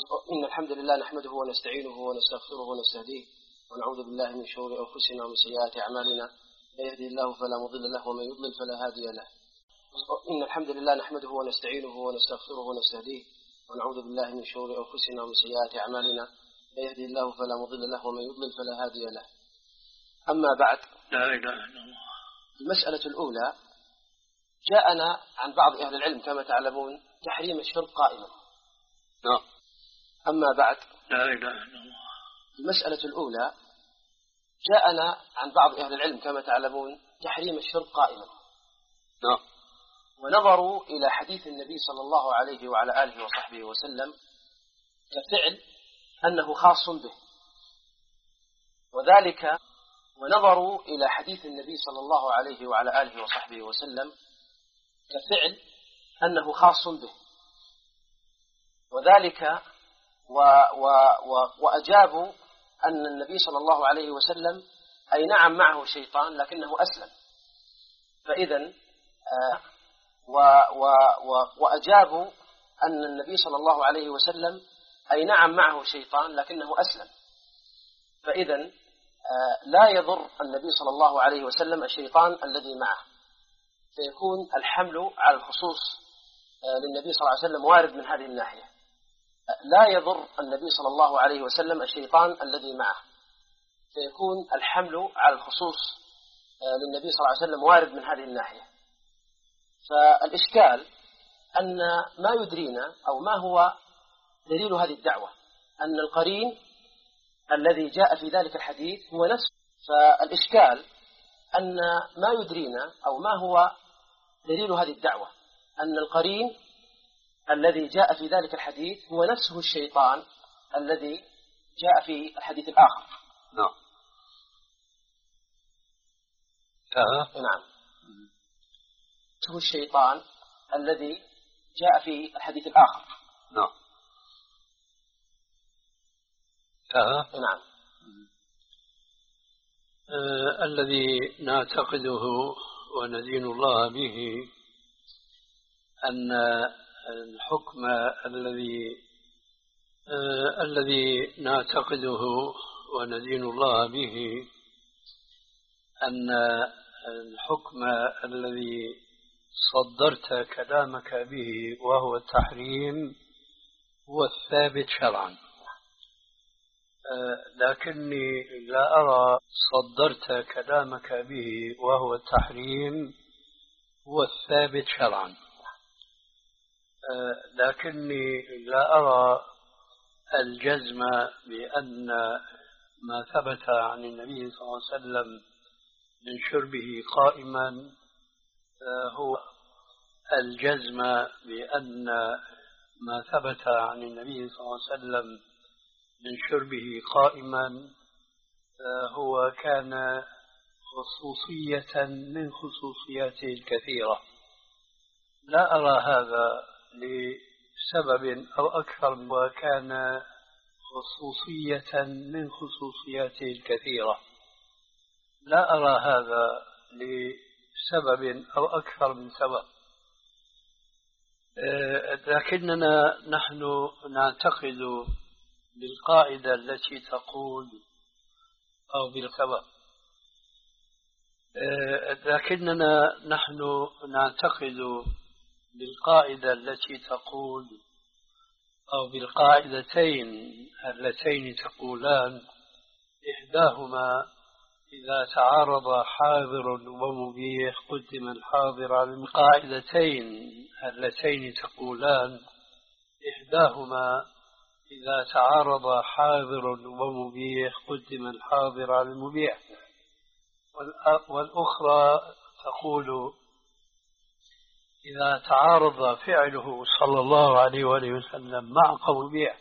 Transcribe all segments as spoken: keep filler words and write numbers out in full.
إن الحمد لله نحمده ونستعينه ونستغفره ونستهديه ونعوذ بالله من شرور أنفسنا ومن سيئات أعمالنا، من يهده الله فلا مضل له ومن يضلل فلا هادي له. إن الحمد لله نحمده ونستعينه ونستغفره ونستهديه ونعوذ بالله من شرور أنفسنا ومن سيئات أعمالنا، من يهده الله فلا مضل له ومن يضلل فلا هادي له. أما بعد، لا إله إلا الله. المسألة الأولى: جاءنا عن بعض أهل العلم كما تعلمون تحريم الشرب قائما. نعم. أما بعد، لا إله إلا الله. المسألة الأولى: جاءنا عن بعض أهل العلم كما تعلمون تحريم الشرب قائما. نعم. ونظروا إلى حديث النبي صلى الله عليه وعلى آله وصحبه وسلم كفعل أنه خاص به، وذلك ونظروا إلى حديث النبي صلى الله عليه وعلى آله وصحبه وسلم كفعل أنه خاص به، وذلك و و و وأجابوا أن النبي صلى الله عليه وسلم أي نعم معه شيطان لكنه أسلم. فإذا آه و و و وأجابوا أن النبي صلى الله عليه وسلم أي نعم معه شيطان لكنه أسلم. فإذا آه لا يضر النبي صلى الله عليه وسلم الشيطان الذي معه، فيكون الحمل على الخصوص آه للنبي صلى الله عليه وسلم وارد من هذه الناحية. لا يضر النبي صلى الله عليه وسلم الشيطان الذي معه، فيكون الحمل على الخصوص للنبي صلى الله عليه وسلم وارد من هذه الناحية. فالإشكال أن ما يدرينا أو ما هو دليل هذه الدعوة أن القرين الذي جاء في ذلك الحديث هو نفسه. فالإشكال أن ما يدرينا أو ما هو دليل هذه الدعوة أن القرين الذي جاء في ذلك الحديث هو نفسه الشيطان الذي جاء في الحديث الآخر. نعم. آه. نعم. نفسه الشيطان الذي جاء في الحديث الآخر. نعم. آه. نعم. آه الذي نعتقده وندين الله به أن الحكم الذي آه الذي نعتقده وندين الله به أن الحكم الذي صدرت كلامك به وهو التحريم هو الثابت شرعا، آه لكني لا أرى صدرت كلامك به وهو التحريم هو الثابت شرعا، آه لكني لا أرى الجزم بأن ما ثبت عن النبي صلى الله عليه وسلم من شربه قائما آه هو الجزم بأن ما ثبت عن النبي صلى الله عليه وسلم من شربه قائما آه هو كان خصوصية من خصوصياته الكثيرة. لا أرى هذا لسبب أو أكثر، وكان خصوصية من خصوصياته الكثيرة. لا أرى هذا لسبب أو أكثر من سبب، لكننا نحن نعتقد بالقاعدة التي تقول أو بالسبب لكننا نحن نعتقد بالقاعدة التي تقول أو بالقاعدتين اللتين تقولان إحداهما إذا تعارض حاضر ومبيح قدم الحاضر على القاعدتين اللتين تقولان إحداهما إذا تعارض حاضر ومبيح قدم الحاضر على المبيح، والأخرى تقول إذا تعارض فعله صلى الله عليه وآله وسلم مع قول بيع،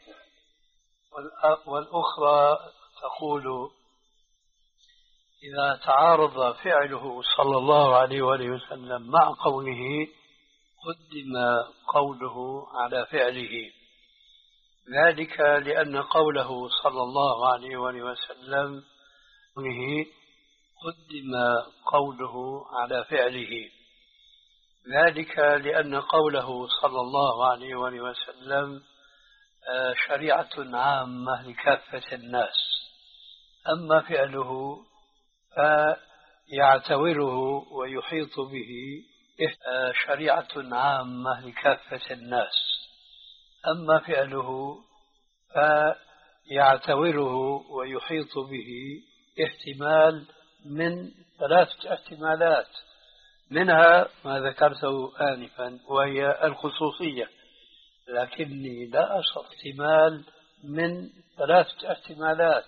والأخرى تقول إذا تعارض فعله صلى الله عليه وآله وسلم مع قوله قدم قوله على فعله، ذلك لأن قوله صلى الله عليه وآله وسلم قدم قوله على فعله، ذلك لأن قوله صلى الله عليه وآله وسلم شريعة عامة لكافة الناس. أما فعله فيعتبره ويحيط به شريعة عامة لكافة الناس. أما فعله فيعتبره ويحيط به احتمال من ثلاثة احتمالات، منها ما ذكرته آنفا وهي الخصوصية، لكني لا أصل احتمال من ثلاثة احتمالات،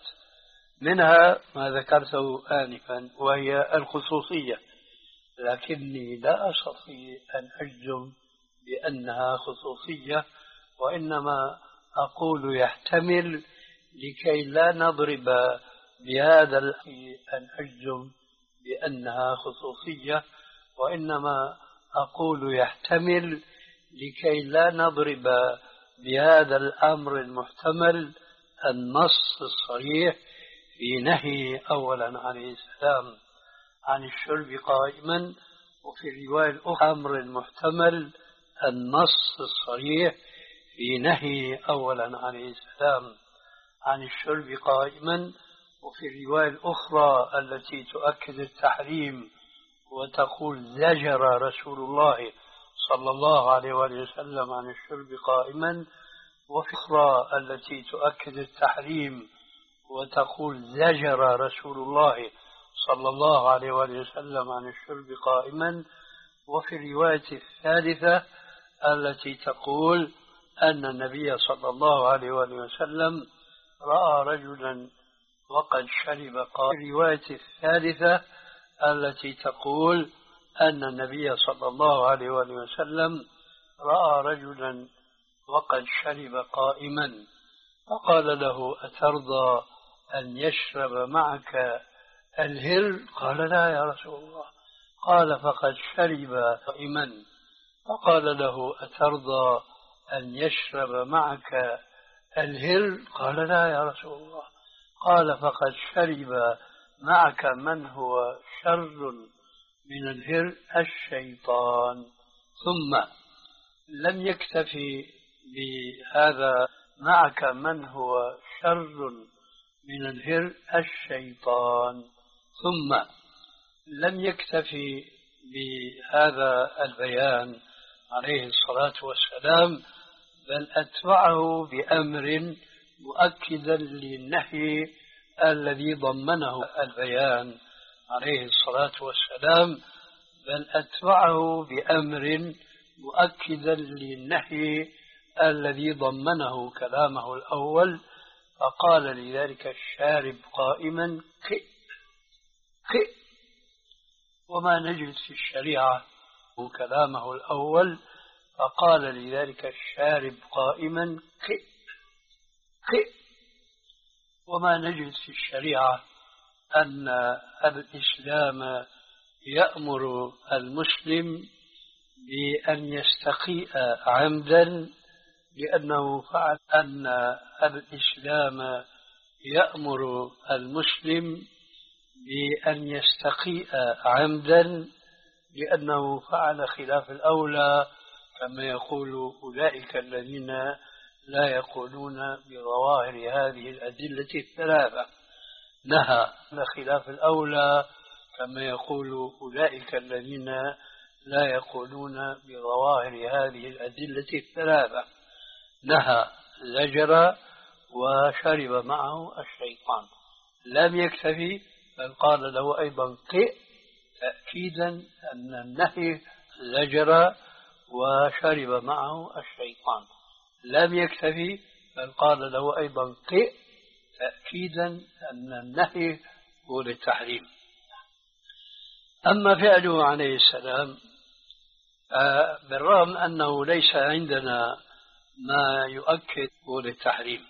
منها ما ذكرته آنفا وهي الخصوصية، لكني لا أستطيع أن أجزم بأنها خصوصية، وإنما أقول يحتمل لكي لا نضرب بهذا أن أجزم بأنها خصوصية، وإنما أقول يحتمل لكي لا نضرب بهذا الأمر المحتمل النص الصريح في نهي أولا عليه السلام عن الشرب قائما، وفي الرواية الأخرى أمر المحتمل النص الصريح في نهي أولا عليه السلام عن الشرب قائما، وفي الرواية الأخرى التي تؤكد التحريم وتقول زجر رسول الله صلى الله عليه وسلم عن الشرب قائما، وفي الأخرى التي تؤكد التحريم وتقول زجر رسول الله صلى الله عليه وسلم عن الشرب قائما، وفي الرواية الثالثة التي تقول أن النبي صلى الله عليه وسلم رأى رجلا وقد شرب قائما، الرواية الثالثة التي تقول أن النبي صلى الله عليه وسلم رأى رجلا وقد شرب قائما فقال له أترضى أن يشرب معك الهر؟ قال لا يا رسول الله. قال فقد شرب قائما فقال له أترضى أن يشرب معك الهر؟ قال لا يا رسول الله. قال فقد شرب معك من هو شر من الهر الشيطان. ثم لم يكتفي بهذا معك من هو شر من الهر الشيطان ثم لم يكتفي بهذا البيان عليه الصلاة والسلام، بل أتبعه بأمر مؤكدا للنهي الذي ضمنه البيان عليه الصلاة والسلام بل أتبعه بأمر مؤكدا للنهي الذي ضمنه كلامه الأول، فقال لذلك الشارب قائما كئ كئ. وما نجد في الشريعة كلامه الأول فقال لذلك الشارب قائما كئ كئ. وما نجد في الشريعة أن الإسلام يأمر المسلم بأن يستقيء عمدا لأنه فعل، أن الإسلام يأمر المسلم بأن يستقيء عمدا لأنه فعل خلاف الأولى، كما يقول أولئك الذين لا يقولون بظواهر هذه الأدلة الثلاثة. نهى خلاف الأولى كما يقول أولئك الذين لا يقولون بظواهر هذه الأدلة الثلاثة. نهى زجر وشرب معه الشيطان. لم يكتفي بل قال له أيضا قئ، تأكيدا أن النهي زجر وشرب معه الشيطان. لم يكتفي بل قال له أيضا قئ، تأكيدا أن النهي هو للتحريم. أما فعله عليه السلام بالرغم أنه ليس عندنا ما يؤكد هو للتحريم.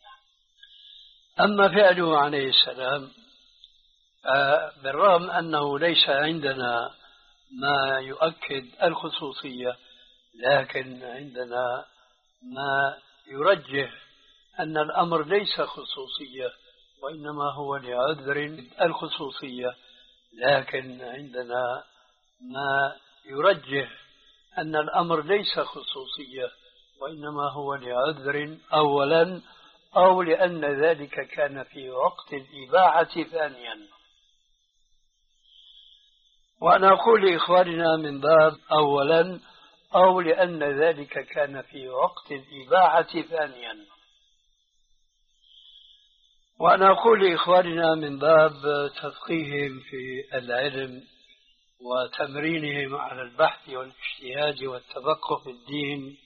أما فعله عليه السلام بالرغم أنه ليس عندنا ما يؤكد الخصوصية، لكن عندنا ما يرجح أن الأمر ليس خصوصية وإنما هو لعذر الخصوصية، لكن عندنا ما يرجح أن الأمر ليس خصوصية وإنما هو لعذر أولا أو لأن ذلك كان في وقت الإباحة ثانيا. وأنا أقول لإخواننا من باب أولا أو لأن ذلك كان في وقت الإباحة ثانيا. وأنا أقول لإخواننا من باب تفقيههم في العلم وتمرينهم على البحث والاجتهاد والتفقه في الدين،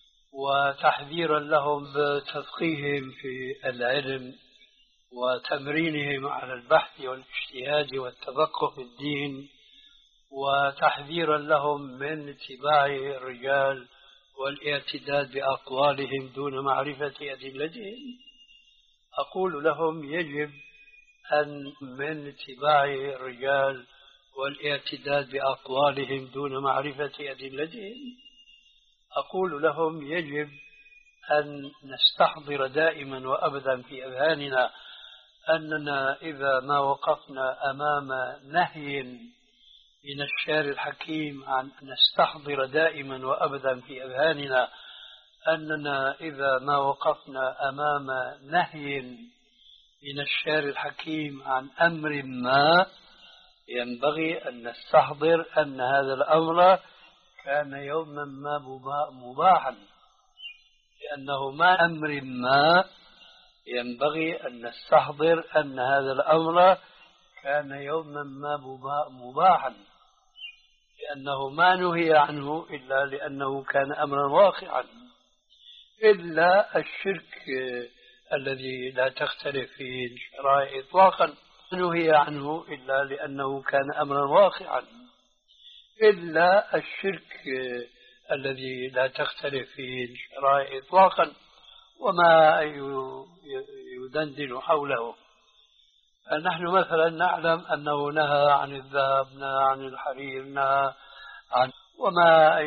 وتحذيرا لهم بتفقيههم في العلم وتمرينهم على البحث والاجتهاد والتفقه في الدين، وتحذيرا لهم من اتباع الرجال والاعتداد بأقوالهم دون معرفة أدلتهم. أقول لهم يجب أن من اتباع الرجال والاعتداد بأقوالهم دون معرفة أدلتهم أقول لهم يجب أن نستحضر دائما وأبدا في أذهاننا أننا إذا ما وقفنا أمام نهي من الشارع الحكيم عن نستحضر دائما وأبدا في أذهاننا أننا إذا ما وقفنا أمام نهي من الشارع الحكيم عن أمر ما ينبغي أن نستحضر أن هذا الأمر كان يوما ما مباحا، لأنه ما أمر ما ينبغي أن نستحضر أن هذا الأمر كان يوما ما مباحا، لأنه ما نهي عنه إلا لأنه كان أمرا واقعا، إلا الشرك الذي لا تختلف فيه الشرائع إطلاقا نهي عنه إلا لأنه كان أمرا واقعا، إلا الشرك الذي لا تختلف فيه الشرائع إطلاقا وما يدندن حوله. نحن مثلا نعلم أنه نهى عن الذهب، نهى عن الحرير، نهى عن وما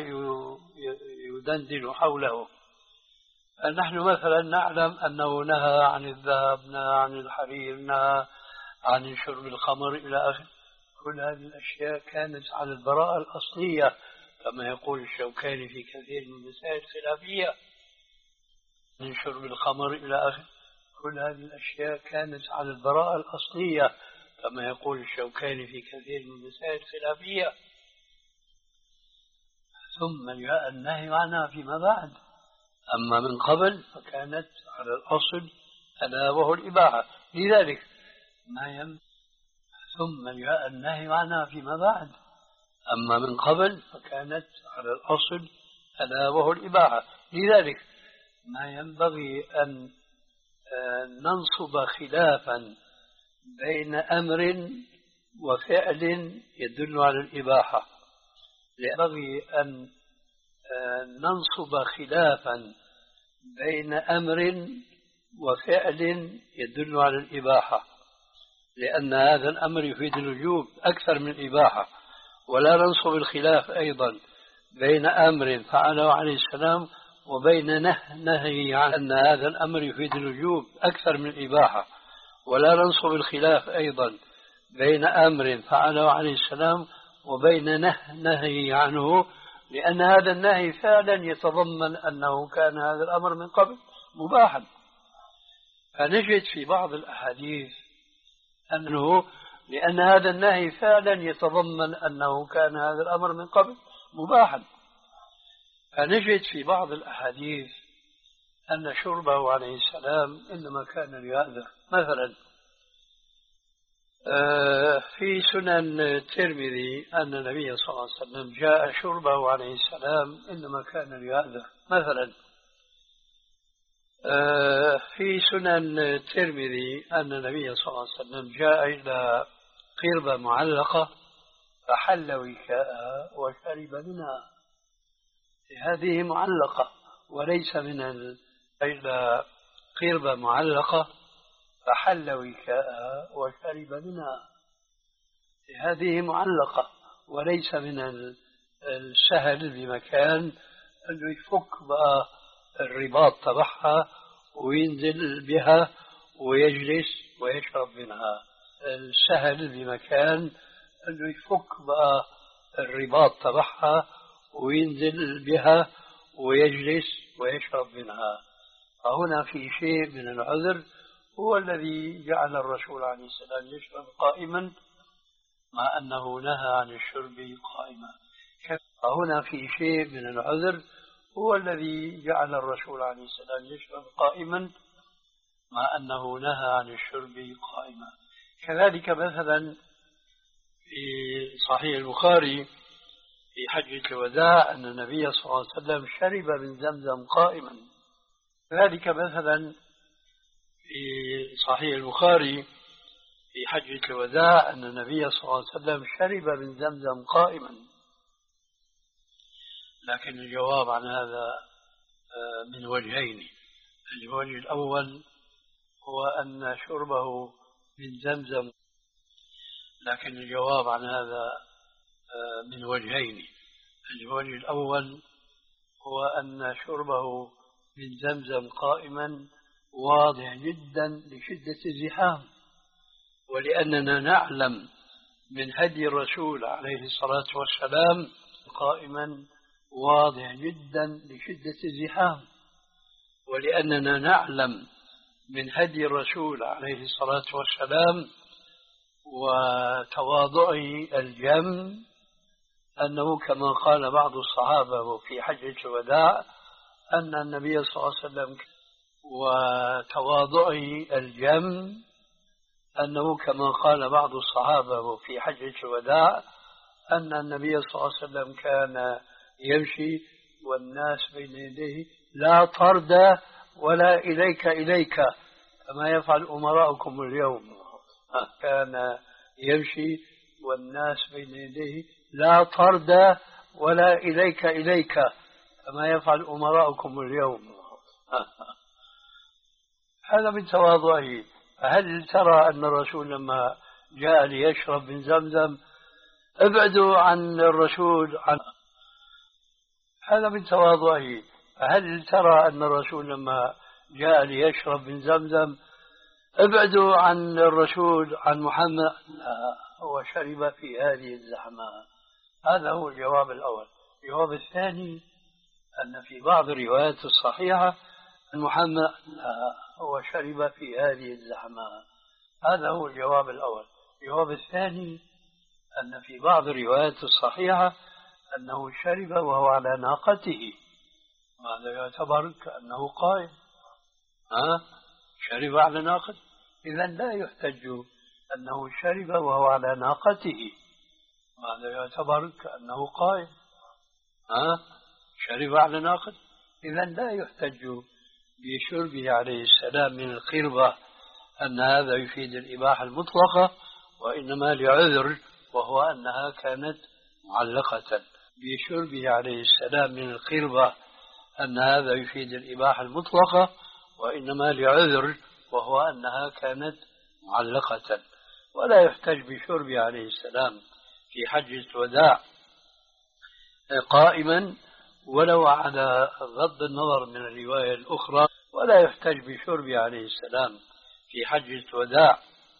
يدندن حوله. نحن مثلا نعلم أنه نهى عن الذهب، نهى عن الحرير، نهى عن شرب الخمر إلى آخره. كل هذه الأشياء كانت على البراءة الأصلية كما يقول الشوكاني في كثير من المسائل الخلافية، من شرب الخمر إلى آخره. كل هذه الأشياء كانت على البراءة الأصلية كما يقول الشوكاني في كثير من المسائل الخلافية. ثم جاء النهي عنها فيما بعد، أما من قبل فكانت على الأصل ألا وهو الإباحة. لذلك ما يم ثم جاء النهي عنها فيما بعد، أما من قبل فكانت على الأصل ألا وهو الإباحة. لذلك ما ينبغي أن ننصب خلافا بين أمر وفعل يدل على الإباحة، ينبغي أن ننصب خلافا بين أمر وفعل يدل على الإباحة، لأن هذا الأمر يفيد الوجوب أكثر من الإباحة. ولا ننصب الخلاف أيضا بين أمر فعله عليه السلام وبين نهي عن أن هذا الأمر يفيد الوجوب أكثر من الإباحة. ولا ننصب الخلاف أيضا بين أمر فعله عليه السلام وبين نهي عنه، لأن هذا النهي فعلا يتضمن أنه كان هذا الأمر من قبل مباحا. فنجد في بعض الأحاديث أنه لأن هذا النهي فعلا يتضمن أنه كان هذا الأمر من قبل مباحا. فنجد في بعض الأحاديث أن شربه عليه السلام إنما كان ليعذر. مثلا في سنن الترمذي أن النبي صلى الله عليه وسلم جاء شربه عليه السلام إنما كان ليعذر. مثلا في سنن الترمذي أن النبي صلى الله عليه وسلم جاء إلى قربة معلقة فحل وكاءها وشرب منها. هذه معلقة وليس من ال... إلى قربة معلقة فحل وكاءها وشرب منها. هذه معلقة وليس من ال... السهل بمكان أنه يفك بقى الرباط تبعها وينزل بها ويجلس ويشرب منها. السهل بمكان أنه يفك بقى الرباط تبعها وينزل بها ويجلس ويشرب منها. فهنا في شيء من العذر هو الذي جعل الرسول عليه السلام يشرب قائما مع أنه نهى عن الشرب قائما. فهنا في شيء من العذر هو الذي جعل الرسول عليه السلام يشرب قائما مع أنه نهى عن الشرب قائما. كذلك مثلا في صحيح البخاري في حجة الوداع أن النبي صلى الله عليه وسلم شرب من زمزم قائما. كذلك مثلا في صحيح البخاري في حجة الوداع أن النبي صلى الله عليه وسلم شرب من زمزم قائما. لكن الجواب عن هذا من وجهين. الوجه الأول هو أن شربه من زمزم، لكن الجواب عن هذا من وجهين. الوجه الأول هو أن شربه من زمزم قائما واضح جدا لشدة الزحام، ولأننا نعلم من هدي الرسول عليه الصلاة والسلام قائما واضح جدا لشدة الزحام، ولأننا نعلم من هدي الرسول عليه الصلاة والسلام وتواضعه الجم أنه كما قال بعض الصحابة في حجة الوداع أن النبي صلى الله عليه وسلم وتواضعه الجم أنه كما قال بعض الصحابة في حجة الوداع أن النبي صلى الله عليه وسلم كان يمشي والناس بين يديه لا طرد ولا إليك إليك كما يفعل أمراؤكم اليوم. كان يمشي والناس بين يديه لا طرد ولا إليك إليك كما يفعل أمراؤكم اليوم. هذا من تواضعه. هل ترى أن الرسول لما جاء ليشرب من زمزم ابعدوا عن الرسول عن هذا من تواضعه. هل ترى أن الرسول لما جاء ليشرب من زمزم ابعدوا عن الرسول عن محمد؟ لا، هو شرب في هذه الزحمة. هذا هو الجواب الأول. الجواب الثاني أن في بعض الروايات الصحيحة أن محمد لا، هو شرب في هذه الزحمة. هذا هو الجواب الأول. الجواب الثاني أن في بعض الروايات الصحيحة أنه شرب وهو على ناقته. هذا يعتبر كأنه قائم. ها؟ شرب على ناقته، إذا لا يحتج أنه شرب وهو على ناقته. هذا يعتبر كأنه قائم. ها؟ شرب على ناقته، إذا لا يحتج بشربه عليه السلام من القربة أن هذا يفيد الإباحة المطلقة، وإنما لعذر وهو أنها كانت معلقة. بشربه عليه السلام من القربة أن هذا يفيد الإباحة المطلقة، وإنما لعذر وهو أنها كانت معلقة. ولا يحتج بشربه عليه السلام في حجة الوداع قائما ولو على غض النظر من الرواية الأخرى. ولا يحتج بشربه عليه السلام في حجة الوداع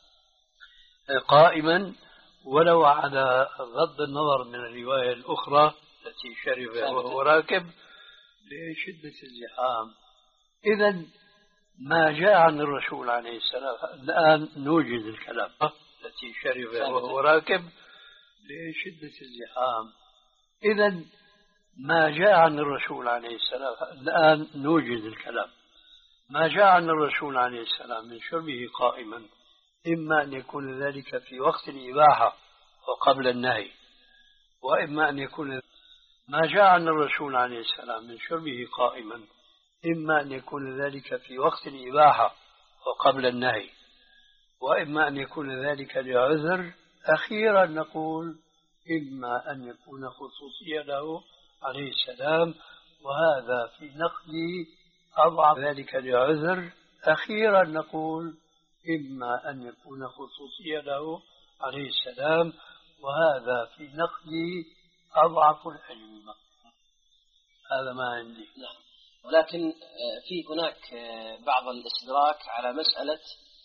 قائما ولو على غض النظر من الرواية الأخرى التي شرب وهو راكب لشدة الزحام. إذن ما جاء عن الرسول عليه السلام الآن نوجد الكلام التي شرب وهو راكب لشدة الزحام. إذن ما جاء عن الرسول عليه السلام الآن نوجد الكلام ما جاء عن الرسول عليه السلام من شربه قائما إما أن يكون ذلك في وقت الإباحة وقبل النهي، وإما أن يكون ما جاء عن الرسول عليه السلام من شربه قائما إما أن يكون ذلك في وقت الإباحة وقبل النهي، وإما أن يكون ذلك لعذر. أخيرا نقول إما أن يكون خصوصية له عليه السلام، وهذا في نقل أضعف ذلك لعذر. أخيرا نقول إما أن يكون خصوصية له عليه السلام، وهذا في نقل أضعف الأئمة. هذا ما عندي. نعم. ولكن في هناك بعض الاستدراك على مسألة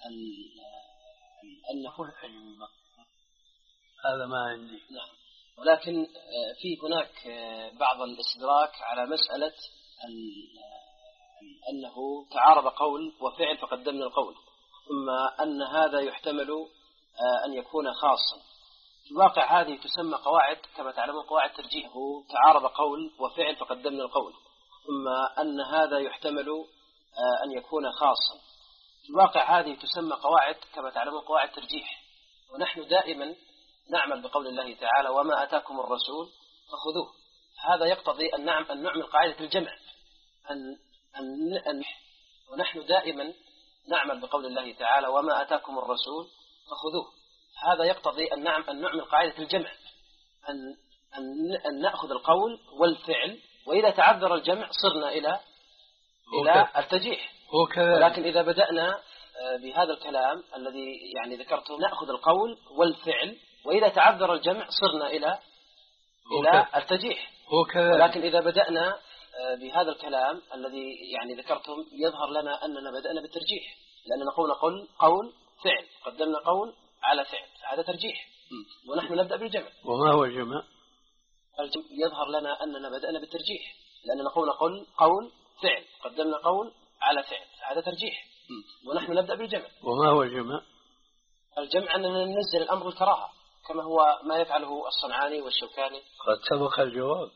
أن الأئمة. هذا ما عندي. نعم. ولكن في هناك بعض الاستدراك على مسألة أنه تعارض قول وفعل فقدمنا القول، ثم أن هذا يحتمل أن يكون خاصا. في الواقع هذه تسمى قواعد كما تعلمون قواعد ترجيح. تعارض قول وفعل فقدمنا القول، ثم أن هذا يحتمل أن يكون خاصا. في الواقع هذه تسمى قواعد كما تعلمون قواعد ترجيح، ونحن دائما نعمل بقول الله تعالى وما أتاكم الرسول فخذوه. هذا يقتضي أن نعم أن نعمل قاعدة الجمع، أن أن أن ونحن دائما نعمل بقول الله تعالى وما أتاكم الرسول فخذوه. هذا يقتضي أن نعم أن نعمل قاعدة الجمع، أن أن أن نأخذ القول والفعل، وإذا تعذر الجمع صرنا إلى إلى الترجيح. ولكن إذا بدأنا بهذا الكلام الذي يعني ذكرته، نأخذ القول والفعل، وإذا تعذر الجمع صرنا إلى إلى الترجيح. ولكن إذا بدأنا بهذا الكلام الذي يعني ذكرته، يظهر لنا أننا بدأنا بالترجيح، لأننا نقول قول قول فعل، قدمنا قول على فعل، هذا ترجيح، ونحن نبدأ بالجمع. وما هو الجمع؟ الجمع يظهر لنا أننا بدأنا بالترجيح، لأننا نقول قول قول فعل، قدمنا قول على فعل، هذا ترجيح، ونحن نبدأ بالجمع. وما هو الجمع؟ الجمع أننا ننزل الأمر الكراهة كما هو ما يفعله الصنعاني والشوكاني. قد سبق الجواب،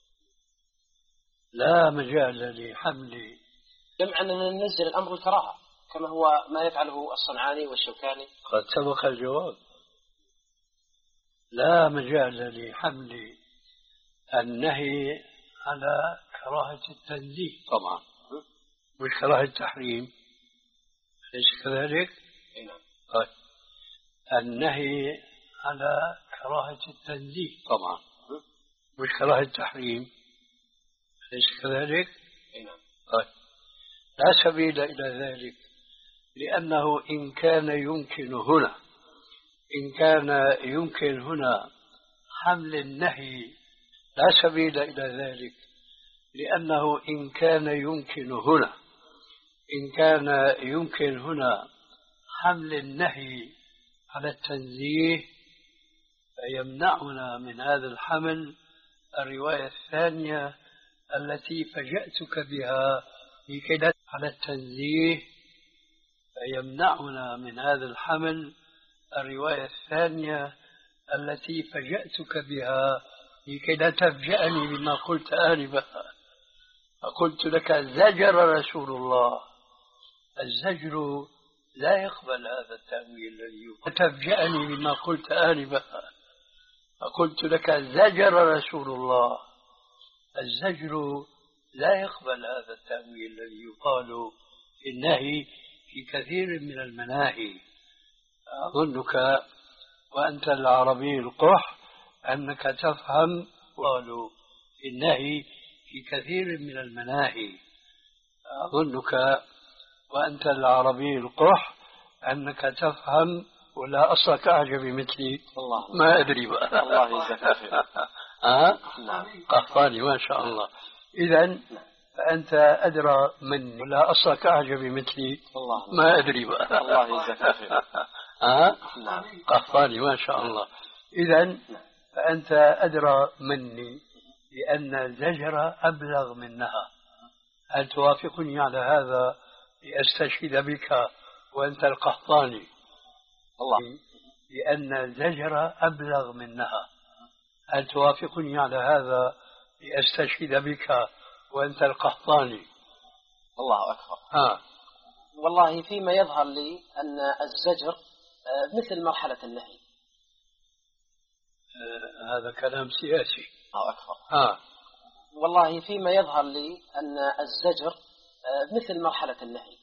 لا مجال لحمل. جمع أننا ننزل الأمر الكراهة كما هو ما يفعله الصنعاني والشوكاني. قد سبق الجواب، لا مجال لحمل النهي على كراهة التنزيه طبعا، مش كراهة التحريم، أليس كذلك؟ نعم. طيب، النهي على كراهة التنزيه طبعا، مش كراهة التحريم، أليس كذلك؟ نعم. طيب، لا سبيل إلى ذلك، لأنه إن كان يمكن هنا إن كان يمكن هنا حمل النهي، لا سبيل إلى ذلك، لأنه إن كان يمكن هنا إن كان يمكن هنا حمل النهي على التنزيه، فيمنعنا من هذا الحمل الرواية الثانية التي فجأتك بها لكي على التنزيه فيمنعنا من هذا الحمل الرواية الثانية التي فجأتك بها لكي لا تفجأني بما قلت آنفا. فقلت لك زجر رسول الله، الزجر لا يقبل هذا التأويل الذي يقول تفجأني بما قلت آنفا. فقلت لك زجر رسول الله، الزجر لا يقبل هذا التأويل الذي يقال في النهي في كثير من المناهي. أظنك وأنت العربي القح أنك تفهم، قالوا في النهي في كثير من المناهي. أظنك وأنت العربي القح أنك تفهم، ولا أصلك أعجب مثلي الله ما أدري بقى. الله يجزاك خير. ها قحطاني ما شاء الله. إذن فأنت أدرى مني، ولا أصلك أعجب مثلي الله ما أدري بقى. الله يجزاك خير. ها قحطاني ما شاء الله. إذن فأنت أدرى مني لأن الزجر أبلغ منها. هل توافقني على هذا لأستشهد بك وأنت القحطاني؟ الله. لأن الزجر أبلغ منها. هل توافقني على هذا لأستشهد بك وأنت القحطاني؟ الله أكبر. ها. والله فيما يظهر لي أن الزجر مثل مرحلة النهي. آه هذا كلام سياسي. الله أكبر. ها. والله فيما يظهر لي أن الزجر مثل مرحلة النهي.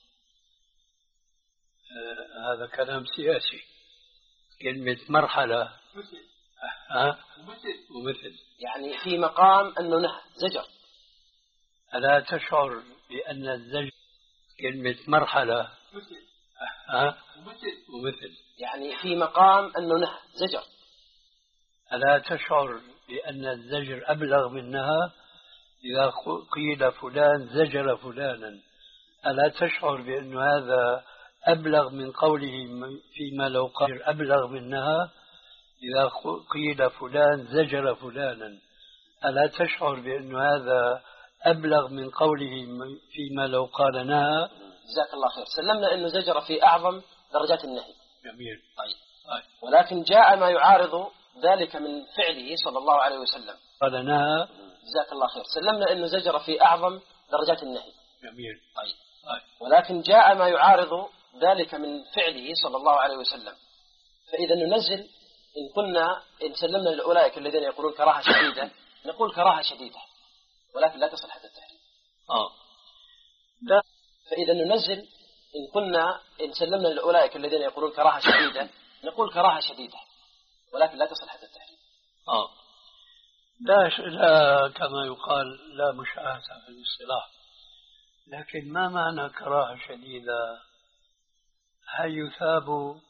آه هذا كلام سياسي. كلمة مرحلة مثل ها ومثل ومثل يعني في مقام أنه نهى زجر. ألا تشعر بأن الزجر كلمة مرحلة مثل ها ومثل ومثل يعني في مقام أنه نهى زجر. ألا تشعر بأن الزجر أبلغ منها؟ إذا قيل فلان زجر فلانا، ألا تشعر بأن هذا أبلغ من قوله فيما لو قال أبلغ منها؟ إذا قيل فلان زجر فلانا، ألا تشعر بأن هذا أبلغ من قوله فيما لو قال نهى. جزاك الله خير. سلمنا أنه زجر في أعظم درجات النهي. جميل. طيب. طيب. ولكن جاء ما يعارض ذلك من فعله صلى الله عليه وسلم. قال نهى. جزاك الله خير. سلمنا أنه زجر في أعظم درجات النهي. جميل. طيب. طيب. ولكن جاء ما يعارض ذلك من فعله صلى الله عليه وسلم. فإذا ننزل إن كنا إن سلمنا لأولئك الذين يقولون كراهة شديدة نقول كراهة شديدة ولكن لا تصل حتى التحريم. آه. لا. فإذا ننزل إن كنا إن سلمنا لأولئك الذين يقولون كراهة شديدة نقول كراهة شديدة ولكن لا تصل حتى التحريم. آه. لا, لا كما يقال لا مشاهدة في الاصطلاح، لكن ما معنى كراهة شديدة؟ هل يثاب؟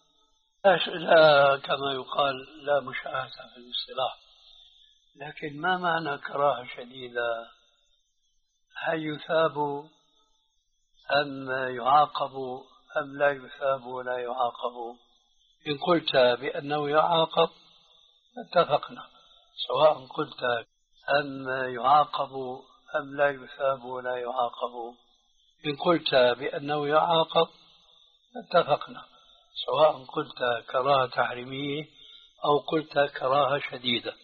لا كما يقال لا مشاهدة في الاصطلاح، لكن ما معنى كراهة شديدة؟ هل يثاب أم يعاقب أم لا يثاب ولا يعاقب؟ إن قلت بأنه يعاقب اتفقنا، سواء قلت أم يعاقب أم لا يثاب ولا يعاقب. إن قلت بأنه يعاقب اتفقنا، سواء قلت كراهة تحريمية أو قلت كراهة شديدة.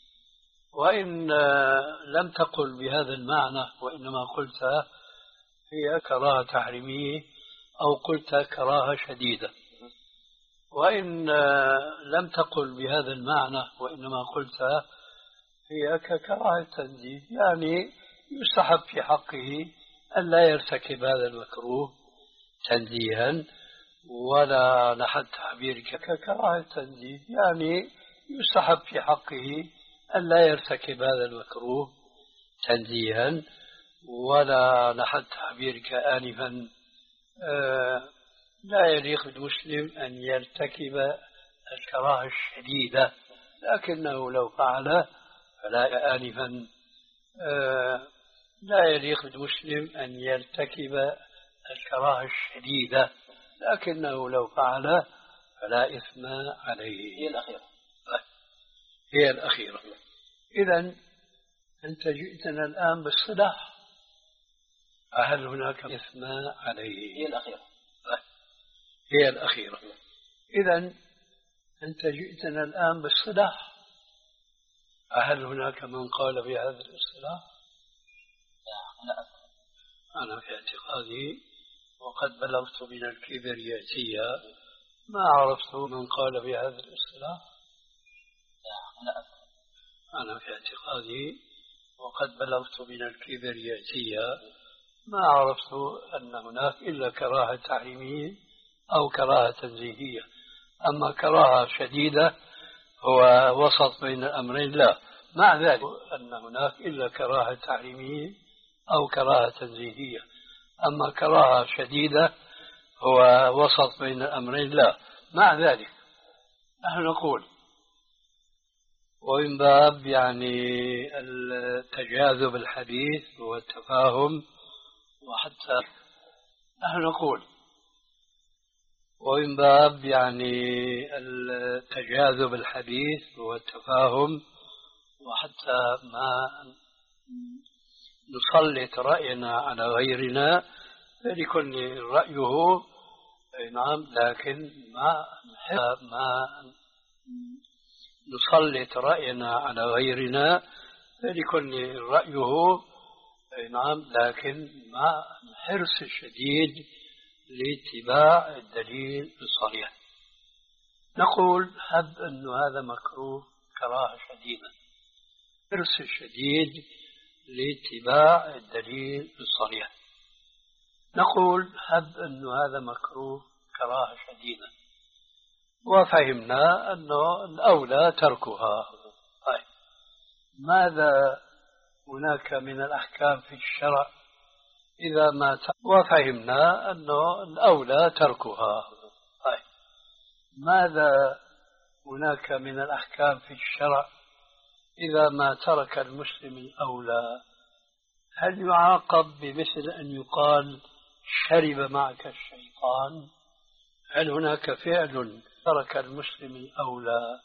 وإن لم تقل بهذا المعنى وإنما قلت هي كراهة تحريمية أو قلت كراهة شديدة، وإن لم تقل بهذا المعنى وإنما قلت هي ككراهة تنزيه، يعني يستحب في حقه أن لا يرتكب هذا المكروه تنزيها، ولا لحد تعبيرك ككراهة تنزيه، يعني يستحب في حقه أن لا يرتكب هذا المكروه تنزيها، ولا لحد تعبيرك آنفا آه لا يليق بالمسلم أن يرتكب الكراهة الشديدة، لكنه لو فعل فلا آنفا آه لا يليق بالمسلم أن يرتكب الكراهة الشديدة، لكنه لو فعل فلا إثم عليه. هي الأخيرة. هي الأخيرة. إذن أنت جئتنا الآن بالصلاح، هل هناك إثم عليه؟ هي الأخيرة. هي الأخيرة. إذن أنت جئتنا الآن بالصلاح، هل هناك من قال بهذا الاصطلاح؟ لا. أنا في اعتقادي وقد بلغت من الكبرياتية ما عرفت من قال بهذا الاصطلاح. لا. أنا في اعتقادي وقد بلغت من الكبرياتية ما عرفت أن هناك إلا كراهة تحريمية أو كراهة تنزيهية. أما كراهة شديدة هو وسط بين الأمرين، لا. مع ذلك أن هناك إلا كراهة تحريمية أو كراهة تنزيهية. أما كراهة شديدة هو وسط بين الأمرين، لا. مع ذلك نحن نقول ومن باب يعني التجاذب الحديث والتفاهم، وحتى نحن نقول ومن باب يعني التجاذب الحديث والتفاهم، وحتى ما نسلط رأينا على غيرنا، فلكل رأيه نعم، لكن ما ما نسلط رأينا على غيرنا، فلكل رأيه نعم، لكن مع الحرص الشديد لاتباع الدليل الصريح. نقول حب أن هذا مكروه كراهة شديدة، الحرص الشديد لاتباع الدليل الصريح. نقول حب أن هذا مكروه كراهة شديدة، وفهمنا أنه الأولى تركها. طيب، ماذا هناك من الأحكام في الشرع إذا ما ت... وفهمنا أنه الأولى تركها. طيب، ماذا هناك من الأحكام في الشرع إذا ما ترك المسلم الأولى؟ هل يعاقب بمثل أن يقال شرب معك الشيطان؟ هل هناك فعل ترك المسلم الأولى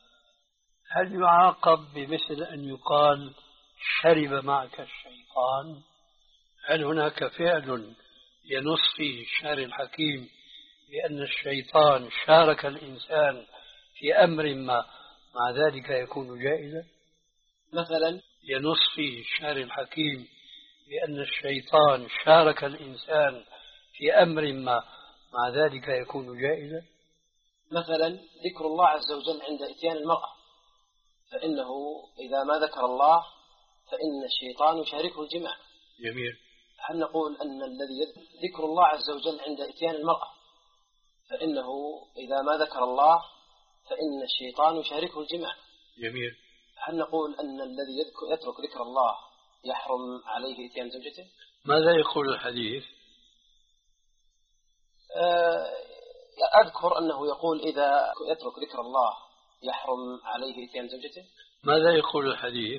هل يعاقب بمثل أن يقال شرب معك الشيطان؟ هل هناك فعل ينص فيه الشارع الحكيم بأن الشيطان شارك الإنسان في أمر ما مع ذلك يكون جائزا؟ مثلا ينص فيه الشارع الحكيم بأن الشيطان شارك الإنسان في أمر ما مع ذلك يكون جائزا؟ مثلا ذكر الله عز وجل عند إتيان المرأة، فإنه إذا ما ذكر الله فإن الشيطان يشاركه الجماع. جميل. هل نقول أن الذي ذكر الله عز وجل عند إتيان المرأة، فإنه إذا ما ذكر الله فإن الشيطان يشاركه الجماع. جميل. هل نقول أن الذي يترك ذكر الله يحرم عليه إتيان زوجته؟ ماذا يقول الحديث؟ أذكر أنه يقول إذا يترك ذكر الله يحرم عليه إتيان زوجته. ماذا يقول الحديث؟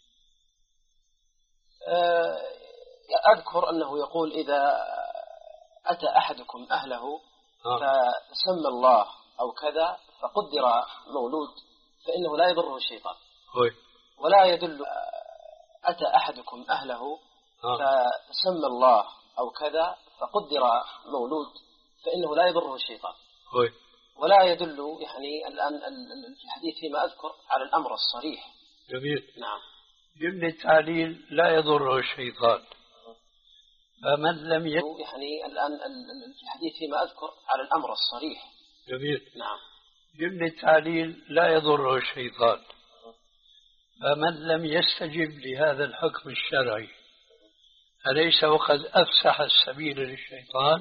أذكر أنه يقول إذا أتى أحدكم أهله فسمى الله أو كذا فقدر مولود فإنه لا يضره الشيطان. هوي. ولا يدل أتى أحدكم أهله فسمى الله أو كذا فقدر مولود فإنه لا يضره الشيطان. هوي. ولا يدل يعني الآن الحديث فيما أذكر على الأمر الصريح. جميل. نعم. جملة تعليل لا يضره الشيطان، فمن لم ي... يعني الآن الحديث فيما أذكر على الأمر الصريح. جميل. نعم. جملة تعليل لا يضره الشيطان، فمن لم يستجب لهذا الحكم الشرعي أليس وقد أفسح السبيل للشيطان؟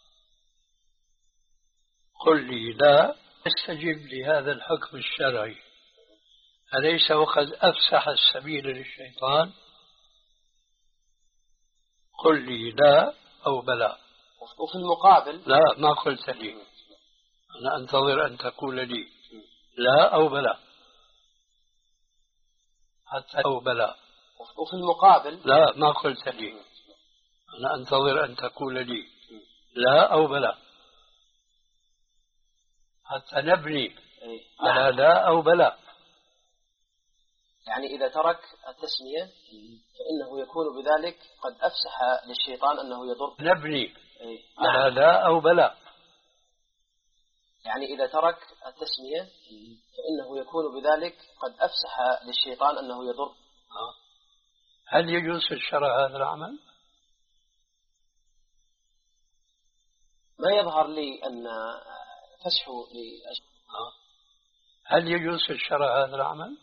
قل لي لا يستجب لهذا الحكم الشرعي أليس وقد أفسح السبيل للشيطان؟ قل لي لا أو بلى. وفي المقابل لا، ما قلت لي، أنا أنتظر أن تقول لي لا أو بلى، حتى أو بلى. وفي المقابل لا، ما قلت لي، أنا أنتظر أن تقول لي لا أو بلى حتى نبني على لا أو بلى. يعني إذا ترك التسمية فإنه يكون بذلك قد أفسح للشيطان أنه يضر. نبني على لا أو بلى. يعني إذا ترك التسمية فإنه يكون بذلك قد أفسح للشيطان أنه يضر. هل يجوز في الشرع هذا العمل؟ ما يظهر لي أن فسحه لأش... هل يجوز في الشرع هذا العمل؟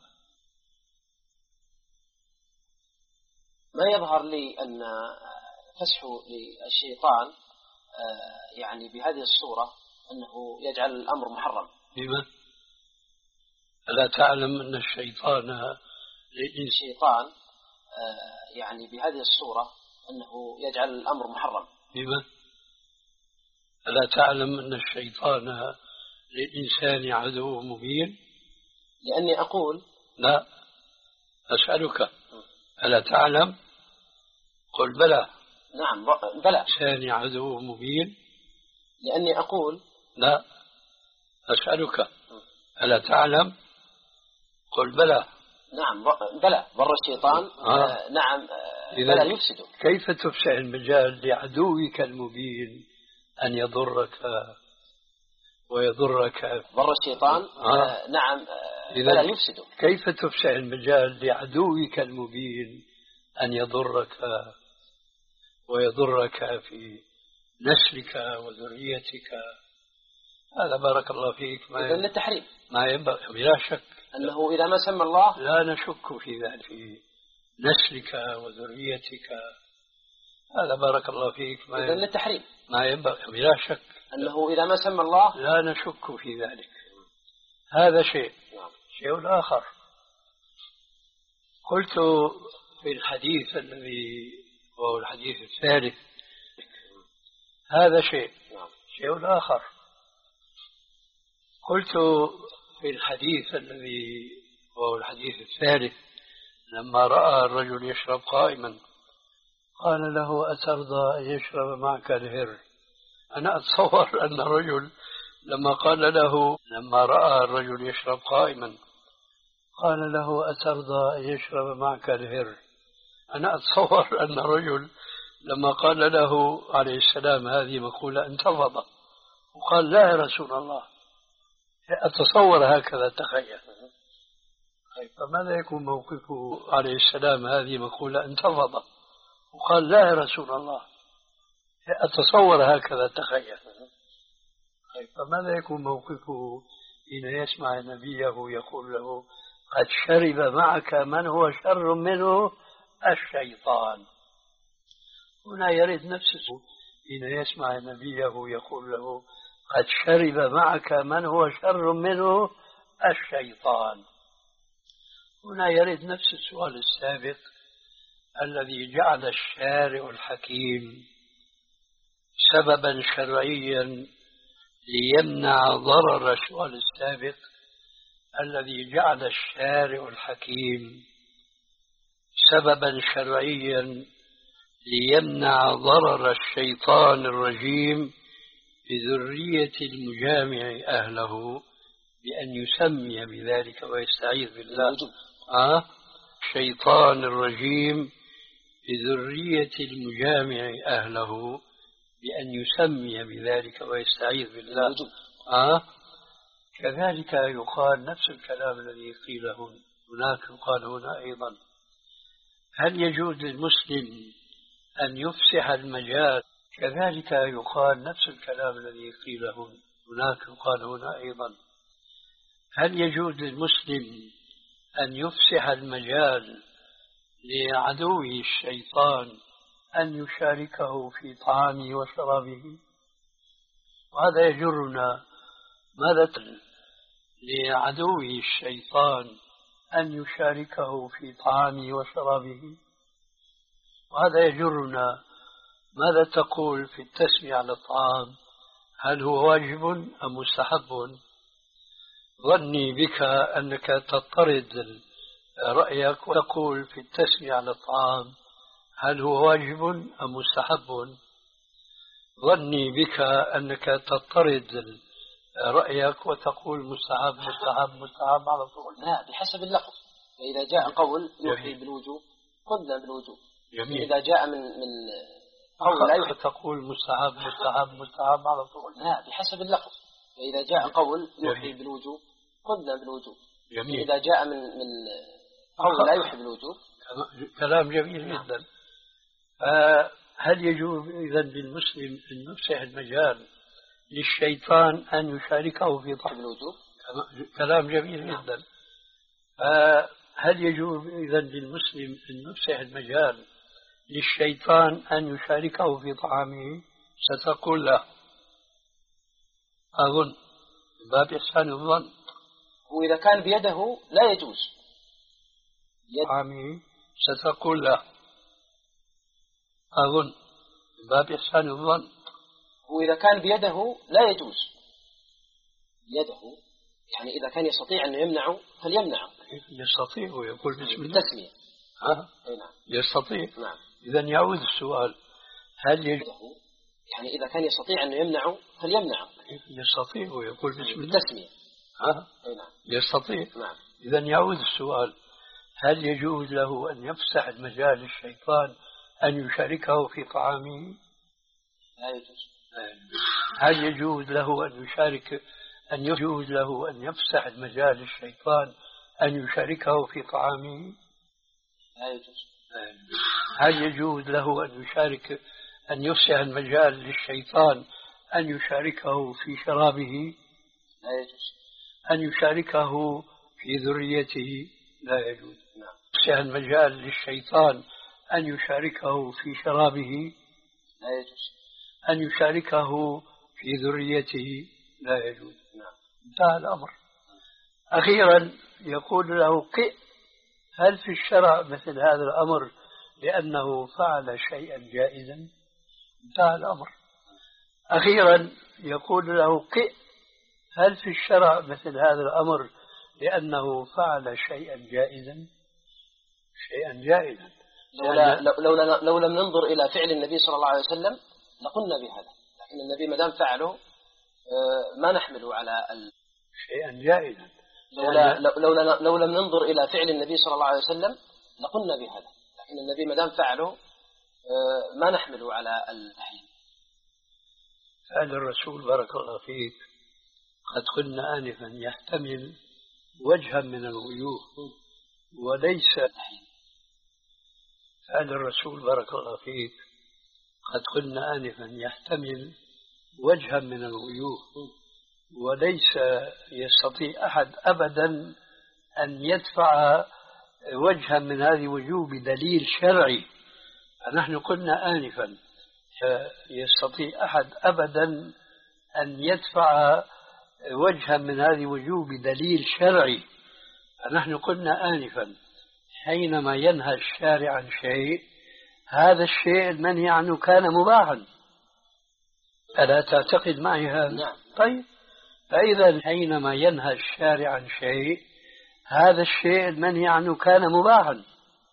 ما يظهر لي أن فسحه للشيطان يعني بهذه الصورة أنه يجعل الأمر محرم. لماذا؟ ألا تعلم أن الشيطان الشيطان يعني بهذه الصورة أنه يجعل الأمر محرم. لماذا؟ ألا تعلم أن الشيطان للإنسان عدو مبين؟ لأني أقول لا، أسألك ألا تعلم؟ قل بلى. نعم بلى. الإنسان عدو مبين. لأني أقول لا، أسألك ألا تعلم؟ قل بلى. نعم بلى. ضر الشيطان. آه. آه نعم. آه بلى يفسد. كيف تفسح المجال لعدوك المبين أن يضرك ويضرك؟ ضر الشيطان. آه. آه نعم. آه بلى يفسد. كيف تفسح المجال لعدوك المبين أن يضرك ويضرك في نسلك وذريتك؟ هذا بارك الله فيك ما إذن التحريم ما ينبغي بلا شك أنه إذا ما سمى الله لا نشك في ذلك، في نسلك وذريتك. هذا بارك الله فيك ما إذن التحريم ما ينبغي بلا شك أنه إذا ما سمى الله لا نشك في ذلك. هذا شيء. شيء آخر قلت في الحديث الذي وهو الحديث الثالث، هذا شيء. شيء آخر قلت في الحديث الذي وهو الحديث الثالث لما رأى الرجل يشرب قائما قال له أترضى أن يشرب معك الهر؟ أنا أتصور أن الرجل لما قال له لما رأى الرجل يشرب قائما قال له أترضى أن يشرب معك الهر؟ أنا أتصور أن الرجل لما قال له عليه السلام هذه مقولة انتفض وقال لا يا رسول الله، أتصور هكذا، تخيل. فماذا يكون موقفه عليه السلام هذه مقولة انتفض وقال لا يا رسول الله، أتصور هكذا، تخيل. فماذا يكون موقفه حين يسمع نبيه يقول له قد شرب معك من هو شر منه الشيطان؟ هنا يرد نفسه حين يسمع نبيه يقول له قد شرب معك من هو شر منه الشيطان. هنا يرد نفس السؤال السابق الذي جعل الشارع الحكيم سببا شرعيا ليمنع ضرر السؤال السابق الذي جعل الشارع الحكيم سببا شرعيا ليمنع ضرر الشيطان الرجيم بذرية المجامع أهله بأن يسمي بذلك ويستعيذ بالله. آه الشيطان الرجيم بذرية المجامع أهله بأن يسمي بذلك ويستعيذ بالله. آه كذلك يقال نفس الكلام الذي قيل هناك يقال هنا أيضا. هل يجوز للمسلم أن يفسح المجال؟ كذلك يقال نفس الكلام الذي قيل هناك يقال هنا أيضا. هل يجوز للمسلم أن يفسح المجال لعدوه الشيطان أن يشاركه في طعامه وشرابه؟ وهذا يجرنا ماذا لعدوه الشيطان أن يشاركه في طعامه وشرابه؟ وهذا يجرنا ماذا تقول في التسمية على الطعام؟ هل هو واجب أم مستحب؟ ظني بك أنك تضطرد رأيك وتقول في التسمية على الطعام هل هو واجب أم مستحب؟ ظني بك أنك تضطرد رأيك وتقول مستحب مستحب مستحب على طول. لا، بحسب اللفظ. فإذا جاء قول يوحي بالوجوب قلنا بالوجوب. جميل. إذا جاء من من قول لا يوحي تقول مستحب مستحب مستحب على طول. لا، بحسب اللفظ. فإذا جاء قول يوحي بالوجوب قلنا بالوجوب. جميل. إذا جاء من من قول لا يوحي بالوجوب. كلام جميل جدا. هل يجوز إذا للمسلم أن يفسح المجال للشيطان أن يشاركه في طعام الوجوب؟ كلام جميل جدا. هل يجوز إذا للمسلم أن يفسح المجال للشيطان أن يشاركه في طعامه؟ ستقول لا، أظن باب إحسان الظن. وإذا كان بيده لا يجوز يد... طعامه ستقول لا، أظن باب إحسان الظن. وإذا كان بيده لا يجوز يده، يعني إذا كان يستطيع أن يمنعه فليمنعه. يستطيع ويقول بسم الله التسمية. ها؟ نعم. يستطيع. نعم. إذا يعود السؤال هل يجوز، يعني إذا كان يستطيع أن يمنعه فليمنعه. يستطيع ويقول بسم الله التسمية. ها؟ نعم. يستطيع. نعم. إذا يعود السؤال هل يجوز له أن يفسح المجال للشيطان أن يشاركه في طعامه؟ لا يجوز. هل يجوز له أن يشارك أن يجوز له أن يفسح المجال للشيطان أن يشاركه في طعامه؟ لا يجوز. هل يجوز له أن يشارك أن يفسح المجال للشيطان أن يشاركه في شرابه؟ لا يجوز. أن يشاركه في ذريته؟ لا يجوز. نعم. يفسح المجال للشيطان أن يشاركه في شرابه؟ لا يجوز. أن يشاركه في ذريته؟ لا يجوز. نعم. انتهى الأمر. أخيرا يقول له قئ، هل في الشرع مثل هذا الأمر لأنه فعل شيئا جائزا؟ انتهى الأمر. أخيرا يقول له قئ، هل في الشرع مثل هذا الأمر لأنه فعل شيئا جائزا؟ شيئا جائزا. لولا لولا لو لم ننظر إلى فعل النبي صلى الله عليه وسلم لقلنا بهذا، لكن النبي ما دام فعله ما نحمله على ال... شيئا جائزا. لولا لولا لو لم ننظر إلى فعل النبي صلى الله عليه وسلم لقلنا بهذا، لكن النبي ما دام فعله ما نحمل على التحريم. فعل الرسول بارك الله فيك قد قلنا آنفا يحتمل وجها من الوجوه وليس فعل الرسول بارك الله فيك قد قلنا آنفا يحتمل وجها من الوجوه وليس يستطيع أحد أبدا أن يدفع وجها من هذه الوجوه بدليل شرعي. فنحن قلنا آنفا يستطيع أحد أبدا أن يدفع وجها من هذه الوجوه بدليل شرعي. فنحن قلنا آنفا حينما ينهى الشارع عن شيء هذا الشيء المنهي عنه كان مباحا. ألا تعتقد معي هذا؟ نعم. طيب فإذا حينما ينهى الشارع عن شيء هذا الشيء المنهي عنه كان مباحا.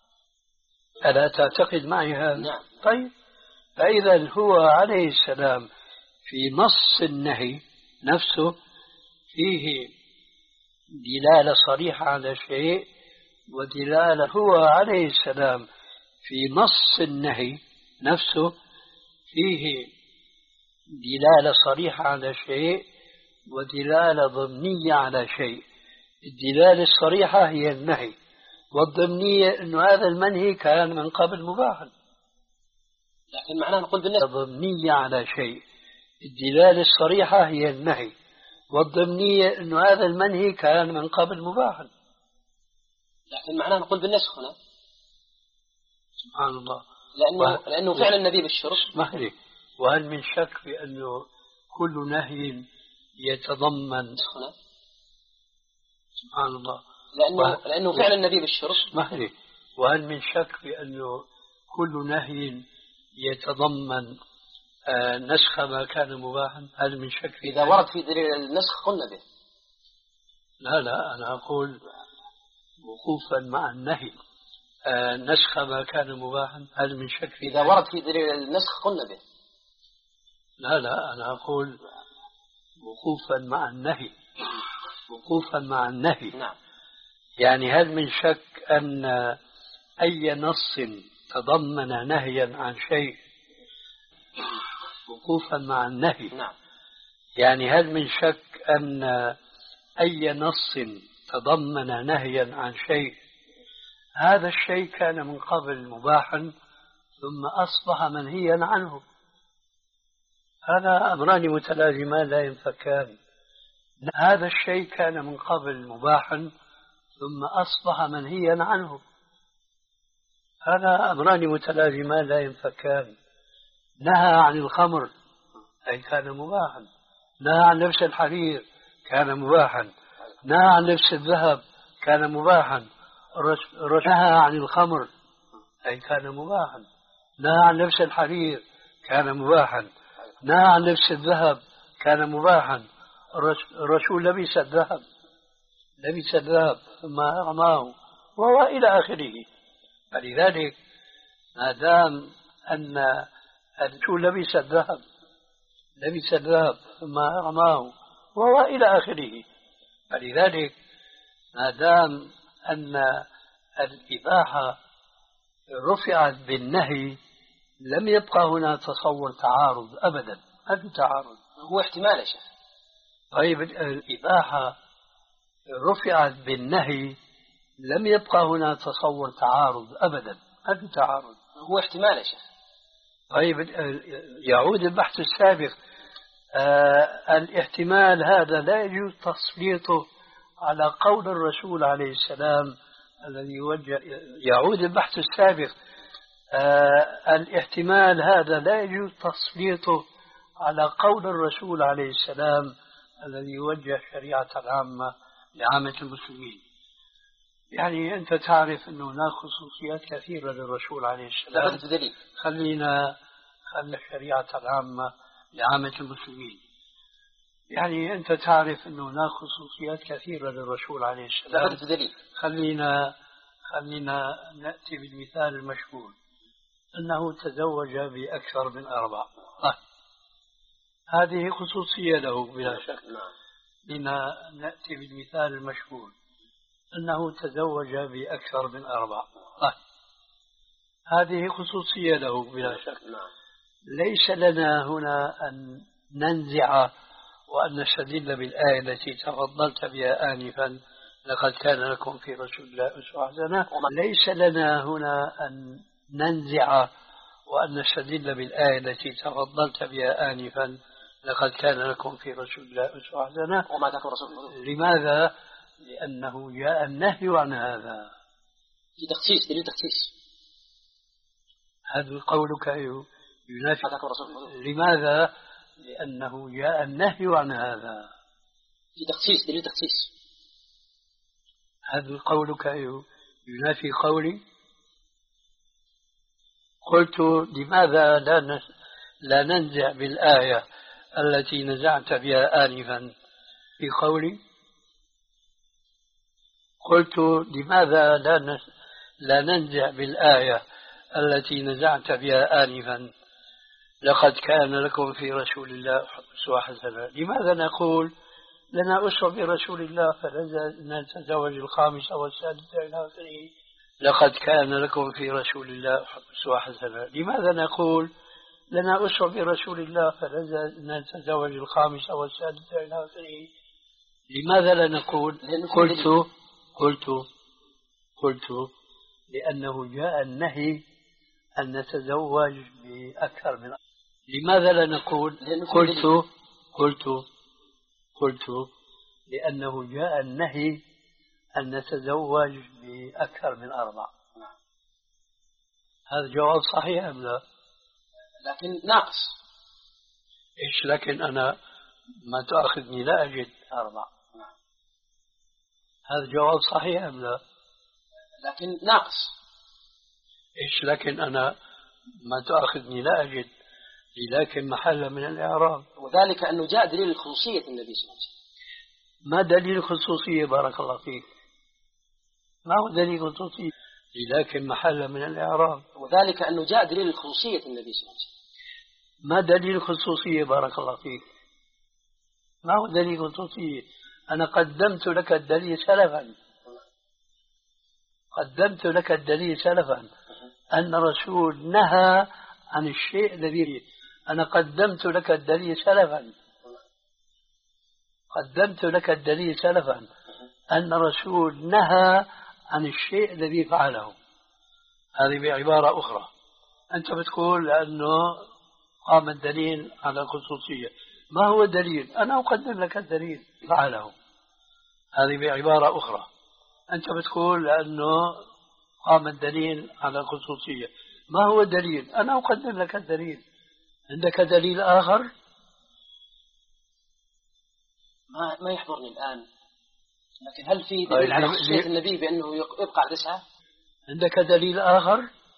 ألا تعتقد معي هذا؟ نعم. طيب فإذا هو عليه السلام في نص النهي نفسه فيه دلالة صريحة على شيء ودلالة هو عليه السلام في نص النهي نفسه فيه دلالة صريحة على شيء ودلالة ضمنية على شيء. الدلالة الصريحة هي النهي والضمنية أنه هذا المنهي كان من قبل مباحا. لكن معناه نقول بالنسبة ضمنية على شيء. الدلالة الصريحة هي النهي والضمنية أنه هذا المنهي كان من قبل مباحا. لكن معناه نقول بالنسخ هنا. سبحان الله. لأنه, و... لأنه فعل النبي بالشرب. اسمح لي، وهل من شك بأنه كل نهي يتضمن هنا؟ سبحان الله. لأنه, و... لأنه فعل النبي بالشرب. اسمح لي، وهل من شك بأنه كل نهي يتضمن آه نسخ ما كان مباحا؟ هل من شك في إذا ورد في دليل النسخ قلنا به. لا لا أنا أقول وقوفا مع النهي آه نسخ ما كان مباحا. هل من شك في إذا ورد في دليل النسخ قلنا به. لا لا أنا أقول وقوفا مع النهي وقوفا مع النهي. نعم. يعني هل من شك أن أي نص تضمن نهيا عن شيء وقوفا مع النهي. نعم. يعني هل من شك أن أي نص تضمن نهيا عن شيء هذا الشيء كان من قبل مباحا ثم أصبح منهيا عنه؟ هذا أمران متلازمان لا ينفكان. هذا الشيء كان من قبل مباحا ثم أصبح منهيا عنه. هذا أمران متلازمان لا ينفكان. نهى عن الخمر أي كان مباحا. نهى عن لبس الحرير كان مباحا. نهى عن لبس الذهب كان مباحا. نهى عن الخمر أي كان مباحا. نهى عن لبس الحرير كان مباحا. نهى عن لبس الذهب كان مباحا. الرسول لبس الذهب لبس الذهب ثم رماه وهو إلى آخره. فلذلك ما دام أن الرسول لبس الذهب لبس الذهب ثم رماه وهو إلى آخره. فلذلك ما دام أن الإباحة رفعت بالنهي لم يبقى هنا تصور تعارض أبدا. هذا تعارض هو احتمال يا شيخ. طيب الإباحة رفعت بالنهي لم يبقى هنا تصور تعارض أبدا. هذا تعارض هو احتمال يا شيخ. طيب يعود البحث السابق. آه الاحتمال هذا لا يجوز تسليطه على قول الرسول عليه السلام الذي وجه. يعود البحث السابق. آه الاحتمال هذا لا يجوز تسليطه على قول الرسول عليه السلام الذي وجه الشريعة العامة لعامة المسلمين. يعني أنت تعرف أنه هناك خصوصيات كثيرة للرسول عليه السلام. خلينا خلي الشريعة العامة لعامة المسلمين. يعني أنت تعرف أنه هناك خصوصيات كثيرة للرسول عليه السلام. خلينا خلينا نأتي بالمثال المشهور أنه تزوج بأكثر من أربع. هذه خصوصية له بلا شك. لنا نأتي بالمثال المشهور أنه تزوج بأكثر من أربع. هذه خصوصية له بلا شك. ليس لنا هنا أن ننزع وأن نستدل بالآية التي تفضلت بها آنفا لقد كان لكم في رسول الله أسوة حسنة. ليس لنا هنا أن ننزع وأن نستدل بالآية التي تفضلت بها آنفا لقد كان لكم في رسول الله أسوة حسنة. وما ذكر رسول. لماذا؟ لأنه جاء النهي عن هذا في تخصيص دليل تخصيص. هذا قولك ينافي. ما ذكر رسول. لماذا؟ لأنه جاء النهي عن هذا في تخصيص دليل تخصيص. هذا قولك ينافي قولي. قلت لماذا لا لا ننزع بالآية التي نزعت بها آنفا في قولي. قلت لماذا لا لا ننزع بالآية التي نزعت بها آنفا لقد كان لكم في رسول الله أسوة حسنة. لماذا نقول لنا أسوة برسول الله فلا نتزوج الخامسة والسادسة إلى آخره؟ لقد كان لكم في رسول الله أسوة حسنة. لماذا نقول لنا أسوة برسول الله فلا نتزوج الخامسة والسادسة إلى آخره؟ لماذا لا نقول؟ قلت قلت قلت لأنه جاء النهي أن نتزوج بأكثر من. لماذا لا نقول؟ قلت قلت قلت لأنه جاء النهي أن نتزوج بأكثر من أربع. هذا جواب صحيح أم لا؟ لكن ناقص. إيش لكن أنا ما تأخذني لا أجد أربع. هذا جواب صحيح أم لا؟ لكن ناقص. إيش لكن أنا ما تأخذني لا أجد لكن محل من الإعراب. وذلك أنه جاء دليل خصوصية النبي صلى الله عليه وسلم. ما دليل الخصوصية بارك الله فيك؟ ما هو دليل الخصوصية لكن محل من الإعراب. وذلك أنه جاء دليل خصوصية النبي صلى الله عليه وسلم. ما دليل الخصوصية بارك الله فيك؟ ما هو دليل الخصوصية؟ أنا قدمت لك الدليل سلفا قدمت لك الدليل سلفا أن الرسول نهى عن الشيء الذي. أنا قدمت لك الدليل سلفا قدمت لك الدليل سلفا أن الرسول نهى عن الشيء الذي فعله. هذه بعبارة أخرى أنت بتقول أنه قام الدليل على الخصوصية. ما هو الدليل؟ أنا أقدم لك الدليل فعله. هذه بعبارة أخرى أنت بتقول أنه قام الدليل على الخصوصية. ما هو الدليل؟ أنا أقدم لك الدليل. عندك دليل آخر؟ ما ما يحضرني الآن. لكن هل في دليل على خصوصية النبي بأنه يبقى على تسعة؟ عندك دليل آخر؟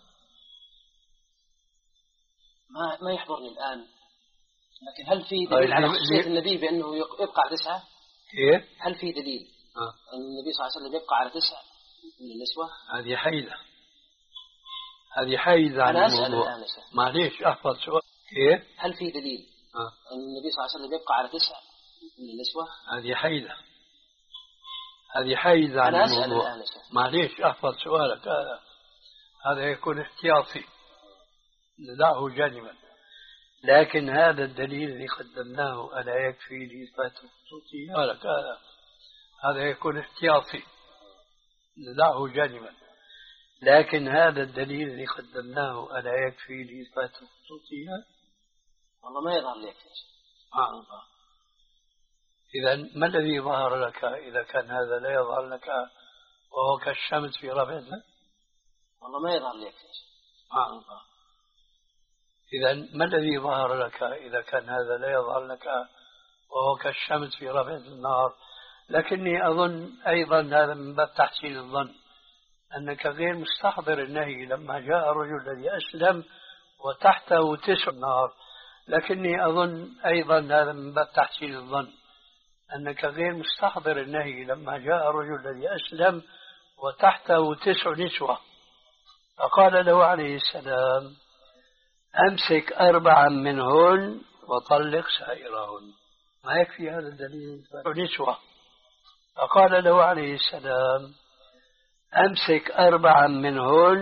ما ما يحضرني الآن. لكن هل في دليل على خصوصية النبي بأنه يبقى على تسعة؟ إيه؟ هل في دليل آه. أن النبي صلى الله عليه وسلم يبقى على تسعة من النسوة؟ هذه حيلة هذه حيلة عن الموضوع. معليش أحفظ سؤال. إيه؟ هل في دليل آه. أن النبي صلى الله عليه وسلم يبقى على تسعة من النسوة؟ هذه حيلة هذه حيلة عن الموضوع. معليش أحفظ سؤالك. هذا هذا يكون احتياطي ندعه جانبا. لكن هذا الدليل الذي قدمناه ألا يكفي لإثبات الخصوصية؟ هذا هذا يكون احتياطي ندعه جانبا. لكن هذا الدليل الذي قدمناه ألا يكفي لإثبات الخصوصية؟ والله ما يظهر لك. سبحان الله. إذا ما الذي ظهر لك إذا كان هذا لا يظهر لك وهو كالشمس في ربع الماء؟ والله ما يظهر لك. سبحان الله. إذا ما الذي ظهر لك إذا كان هذا لا يظهر لك وهو كالشمس في ربع النهار؟ لكني أظن أيضا هذا من باب تحسين الظن أنك غير مستحضر النهي لما جاء الرجل الذي أسلم وتحته تسع نار. لكني أظن أيضا هذا من باب تحسين الظن أنك غير مستحضر النهي لما جاء الرجل الذي أسلم وتحته تسع نسوة فقال له عليه السلام أمسك أربعا منهن وطلق سائرهن. ما يكفي هذا الدليل؟ نسوة. فقال له عليه السلام أمسك أربعا منهن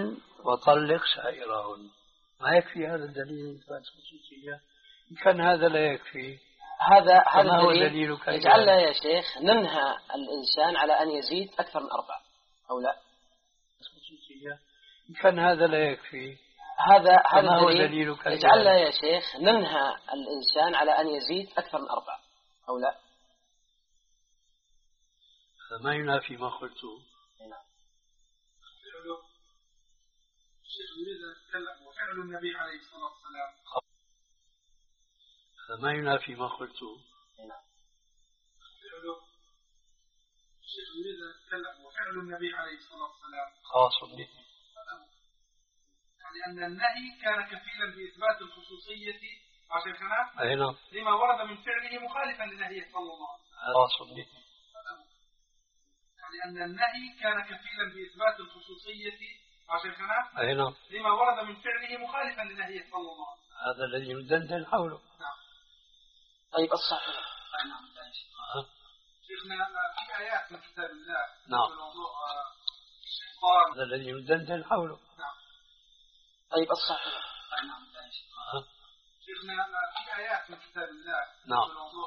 وطلق سائرهن. ما يكفي هذا الدليل إثبات خصوصية؟ إن كان هذا لا يكفي، هذا هذا هو الدليل يجعلنا يا شيخ ننهى الإنسان على أن يزيد أكثر من أربعة أو لا؟ خصوصية. إن كان هذا لا يكفي، هذا هذا الدليل يجعلنا يا شيخ ننهى الإنسان على أن يزيد أكثر من أربعة أو لا؟ هذا ما ينافي ما قلته. الشيخ يريد أن يتكلم وفعل النبي عليه الصلاة والسلام. هذا ما ينافي ما قلته. الشيخ يريد أن يتكلم وفعل النبي عليه الصلاة والسلام خاص به، لأن النهي كان كفيلا بإثبات الخصوصية عشان أي نعم لما ورد من فعله مخالفا لنهيه صلى الله عليه وسلم. خاص به، لأن النهي كان كفيلا بإثبات الخصوصية عشان أي نعم لما ورد من فعله مخالفا لنهيه صلى الله عليه وسلم. هذا الذي يدندن حوله. نعم. طيب الصحيح. نعم. شيخنا في آيات من كتاب الله. نعم. في موضوع الشيطان. هذا الذي يدندن حوله. نعم. طيب الصحيح. نعم. شيخنا في آيات من كتاب الله. نعم. في موضوع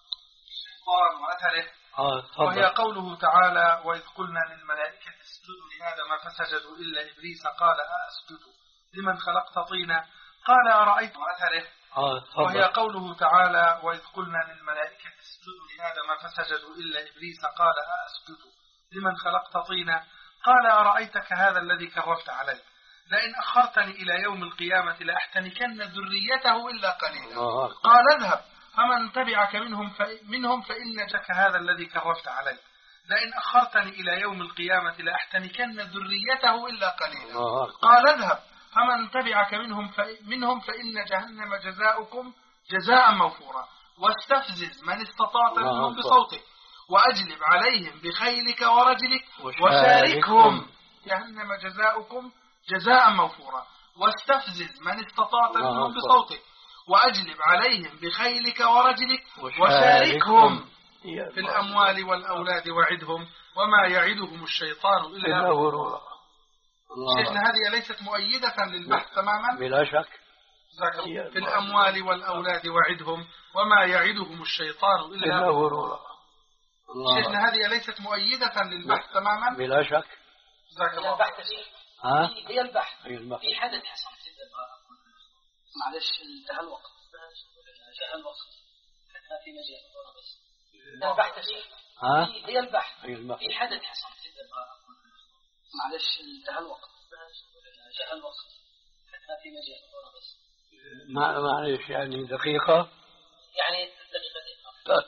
الشيطان وأثره. آه. وهي قوله تعالى: وإذ قلنا للملائكة اسجدوا لآدم فسجدوا إلا إبليس قال أسجد لمن خلقت طينا قال أرأيت أثره. آه. وهي قوله تعالى: وإذ قلنا للملائكة اسجدوا لآدم فسجدوا إلا إبليس قال أسجد لمن خلقت طينا قال أرأيتك هذا الذي كررت علي لئن أخرتني إلى يوم القيامة لأحتنكن ذريته إلا قليلا قال اذهب فمن تبعك منهم منهم فإن جك هذا الذي كررت علي لئن أخرتني إلى يوم القيامة لأحتنكن ذريته إلا قليلا قال اذهب فمن تبعك منهم منهم فإن جهنم جزاؤكم جزاء موفورا واستفزز من استطعت منهم بصوتك وأجلب عليهم بخيلك ورجلك وشاركهم جهنم جزاؤكم جزاء موفورا واستفزز من استطعت منهم بصوتك وأجلب عليهم بخيلك ورجلك وشاركهم في الأموال والأولاد وعدهم وما يعدهم الشيطان إلا غرورا. شيخنا هذه ليست مؤيدة للبحث تماما بلا شك. في الأموال والأولاد وعدهم وما يعدهم الشيطان إلا غرورا. شيخنا هذه ليست مؤيدة للبحث تماما بلا شك. البحث ها؟ هي البحث البحث في حدث حصل في الدقائق. معلش انتهى الوقت جاء الوقت حتى في مجال بس البحث ها؟ هي البحث البحث في حدث حصل في الدقائق. معلش انتهى الوقت جاء الوقت حتى في مجال بس ما معلش يعني دقيقة يعني دقيقتين.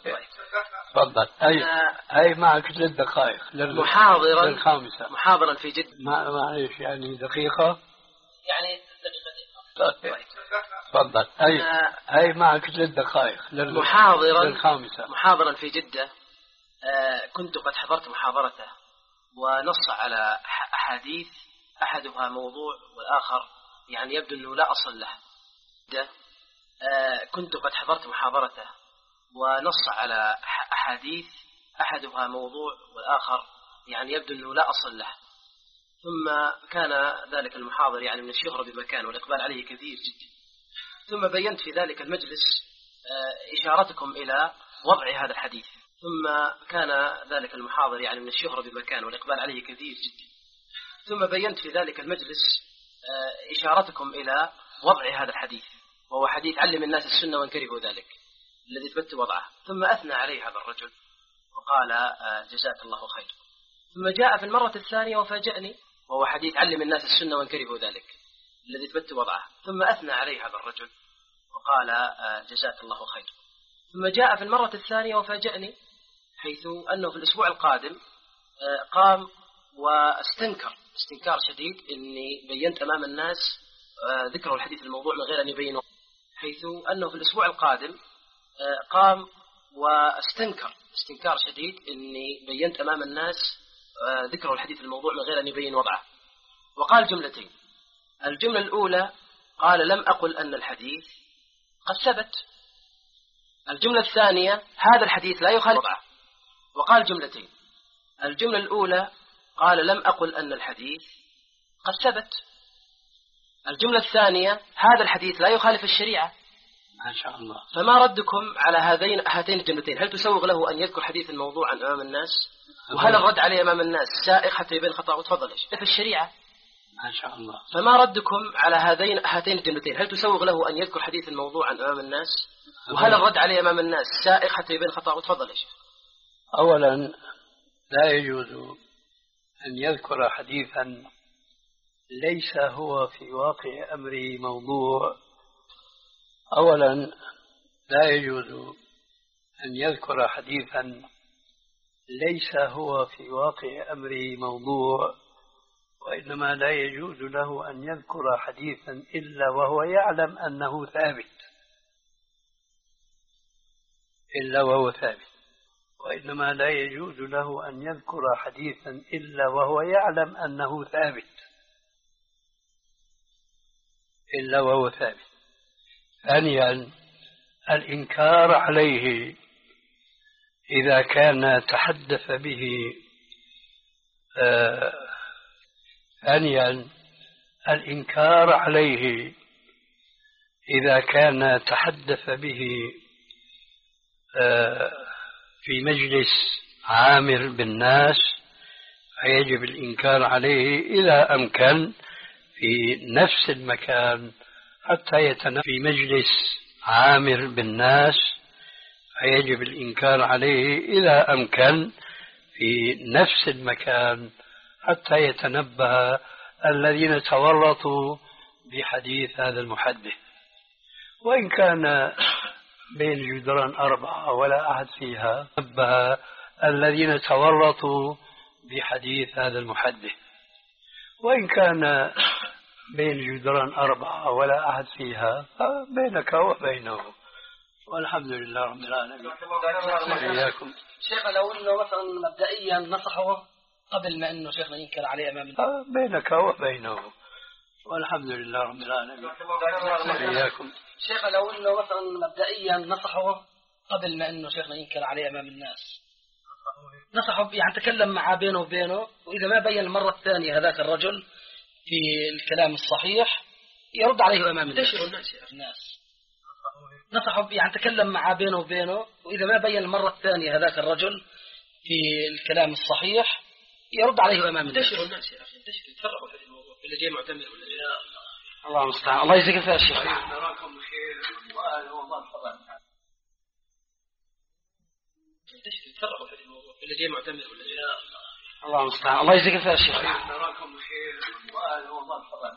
تفضل. أي أي معك ثلاث دقائق محاضرا للخامسة محاضرا في جدة. ما معلش يعني دقيقة يعني دقيقتين. تفضل. أي أي معك ثلاث دقائق محاضرا للخامسة محاضرا في جدة. آه كنت قد حضرت محاضرته ونص على أحاديث أحدها موضوع والآخر يعني يبدو أنه لا أصل له. آه كنت قد حضرت محاضرته ونص على أحاديث أحدها موضوع والآخر يعني يبدو أنه لا أصل له. ثم كان ذلك المحاضر يعني من الشهرة بمكان والإقبال عليه كثير جدا. ثم بينت في ذلك المجلس إشارتكم إلى وضع هذا الحديث. ثم كان ذلك المحاضر يعني من الشهرة بمكان والإقبال عليه كثير جدا. ثم بينت في ذلك المجلس إشارتكم إلى وضع هذا الحديث وهو حديث علم الناس السنة وإن كرهوا ذلك الذي ثبت وضعه. ثم أثنى عليه هذا الرجل وقال جزاك الله خير. ثم جاء في المرة الثانية وفاجأني وهو حديث علم الناس السنة وإن كرهوا ذلك الذي ثبت وضعه. ثم أثنى عليه هذا الرجل وقال جزاك الله خير. ثم جاء في المرة الثانية وفاجأني حيث أنه في الأسبوع القادم قام واستنكر استنكار شديد إني بينت أمام الناس ذكروا الحديث الموضوع من غير أن يبينوا. حيث أنه في الأسبوع القادم قام واستنكر استنكار شديد إني بينت أمام الناس ذكروا الحديث الموضوع من غير أن يبين وضعه. وقال جملتين. الجملة الأولى قال لم أقل أن الحديث قد ثبت. الجملة الثانية هذا الحديث لا يخالف وضعه. وقال جملتين. الجملة الأولى قال لم أقل أن الحديث قد ثبت. الجملة الثانية: هذا الحديث لا يخالف الشريعة. ما شاء الله. فما ردكم على هذين هاتين الجملتين؟ هل تسوغ له أن يذكر حديث موضوعا أمام الناس؟ وهل الرد عليه أمام الناس سائغ حتى يبين خطأ؟ وتفضل إيش في الشريعة. ما شاء الله. فما ردكم على هذين هاتين الجملتين؟ هل تسوغ له أن يذكر حديث موضوعا أمام الناس؟ وهل الرد عليه أمام الناس سائغ حتى يبين خطأ؟ وتفضل إيش. أولا لا يجوز أن يذكر حديثا ليس هو في واقع أمره موضوع. أولا لا يجوز أن يذكر حديثا ليس هو في واقع أمره موضوع، وإنما لا يجوز له أن يذكر حديثا إلا وهو يعلم أنه ثابت إلا وهو ثابت وإنما لا يجوز له أن يذكر حديثا إلا وهو يعلم أنه ثابت إلا وهو ثابت. ثانيا الإنكار عليه إذا كان تحدث به آه ثانيا الإنكار عليه إذا كان تحدث به آه في مجلس عامر بالناس فيجب الإنكار عليه إذا أمكن في نفس المكان حتى يتنبه في مجلس عامر بالناس فيجب الإنكار عليه إذا أمكن في نفس المكان حتى يتنبه الذين تورطوا بحديث هذا المحدث. وإن كان بين جدران أربعة ولا أحد فيها نبه الذين تورطوا بحديث هذا المحدث. وإن كان بين جدران أربعة ولا أحد فيها بينك وبينه، والحمد لله رب العالمين. إياكم. شيخ لو إنه مثلا مبدئيا نصحه قبل ما إنه شيخنا ينكر عليه أمام الناس بينك وبينه، والحمد لله رب العالمين. إياكم. شيخ لو إنه مثلا مبدئيا نصحه قبل ما إنه شيخنا ينكر عليه أمام الناس، نصحه يعني تكلم معه بينه وبينه، وإذا ما بين المرة الثانية هذاك الرجل في الكلام الصحيح يرد عليه أمام الناس. الناس نصحه يعني تكلم معه بينه وبينه، وإذا ما بين المرة الثانية هذاك الرجل في الكلام الصحيح يرد عليه أمام الناس. انتشروا الناس يا أخي، انتشروا يتفرقوا في الموضوع، اللي جاي معتمر ولا جاي. الله المستعان. الله يجزيك الخير يا شيخ. نراكم بخير وأهلا ومرحبا. انتشروا يتفرقوا في الموضوع، اللي جاي معتمر ولا جاي. الله المستعان. الله يجزيك الخير يا شيخ. نراكم بخير وأهلا ومرحبا.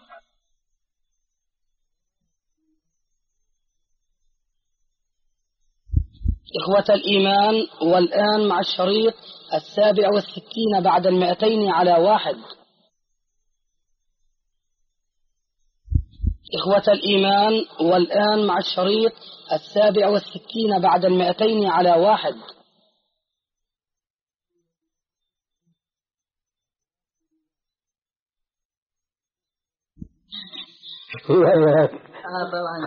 إخوة الإيمان، والآن مع الشريط السابع والستين بعد المئتين على واحد. إخوة الإيمان، والآن مع الشريط السابع والستين بعد المئتين على واحد. آه طبعا.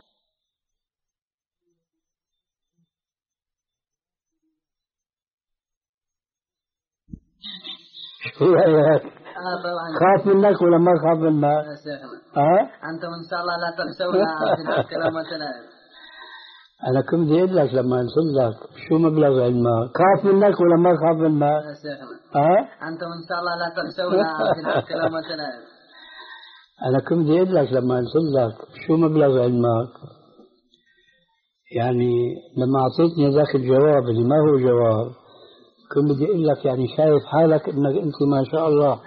آه طبعا. خاف منك ولا ما خاف منك؟ يا شيخنا. ها؟ أنتم إن شاء الله لا تنسونا في الكلام والتناول. أنا كنت أقول لك لما نصل لك شو مبلغ علمك؟ خاف منك ولا ما خاف منك؟ يا شيخنا. ها؟ أنتم إن شاء الله لا تنسونا في الكلام والتناول. أنا كنت أقول لك لما نصل لك شو مبلغ علمك؟ يعني لما أعطيتني ذاك الجواب اللي ما هو جواب كنت بدي أقول لك يعني شايف حالك إنك أنت ما شاء الله.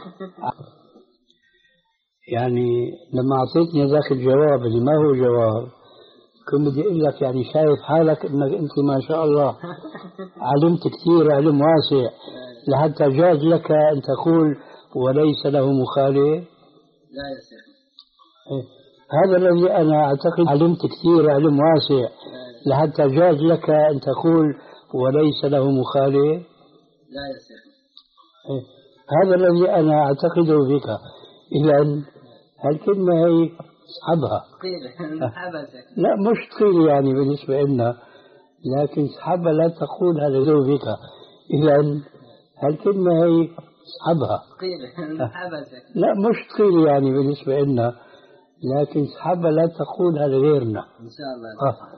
يعني لما أعطيتني ذاك الجواب اللي ما هو جواب كنت بدي أقول لك يعني شايف حالك إنك أنت ما شاء الله علمت كثير علم واسع لحتى جاز لك أن تقول وليس له مخالف. لا يا شيخ. هذا الذي أنا أعتقد علمت كثير علم واسع لحتى جاز لك أن تقول وليس له مخالف. لا يا شيخ. هذا الذي أنا أعتقده فيك. إذا هالكلمة هي اسحبها. قيل اسحبها شيخ. لا مش قيل يعني بالنسبة لنا، لكن اسحبها لا تقول هذا ذو فيك. إذا هالكلمة هي اسحبها. قيل اسحبها شيخ. لا مش قيل يعني بالنسبة لنا، لكن صحابة لا تقول هذا غيرنا إن شاء الله.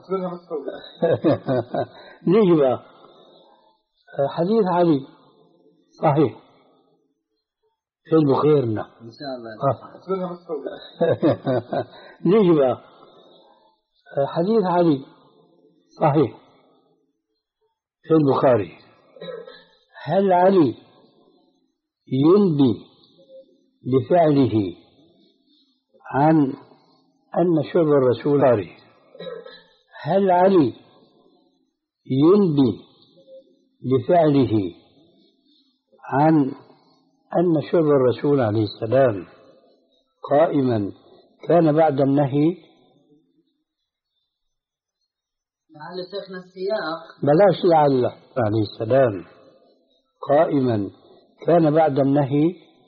آه. نيجي بقى حديث علي صحيح في البخيرنا إن شاء الله. آه. نيجي بقى حديث علي صحيح في البخاري. هل علي ينبي بفعله عن أن شرب الرسول طاري؟ هل علي ينبي بفعله عن أن شرب الرسول عليه السلام قائما كان بعد النهي؟ لعل شيخنا السياق. بلاش لعل عليه السلام قائما كان بعد النهي.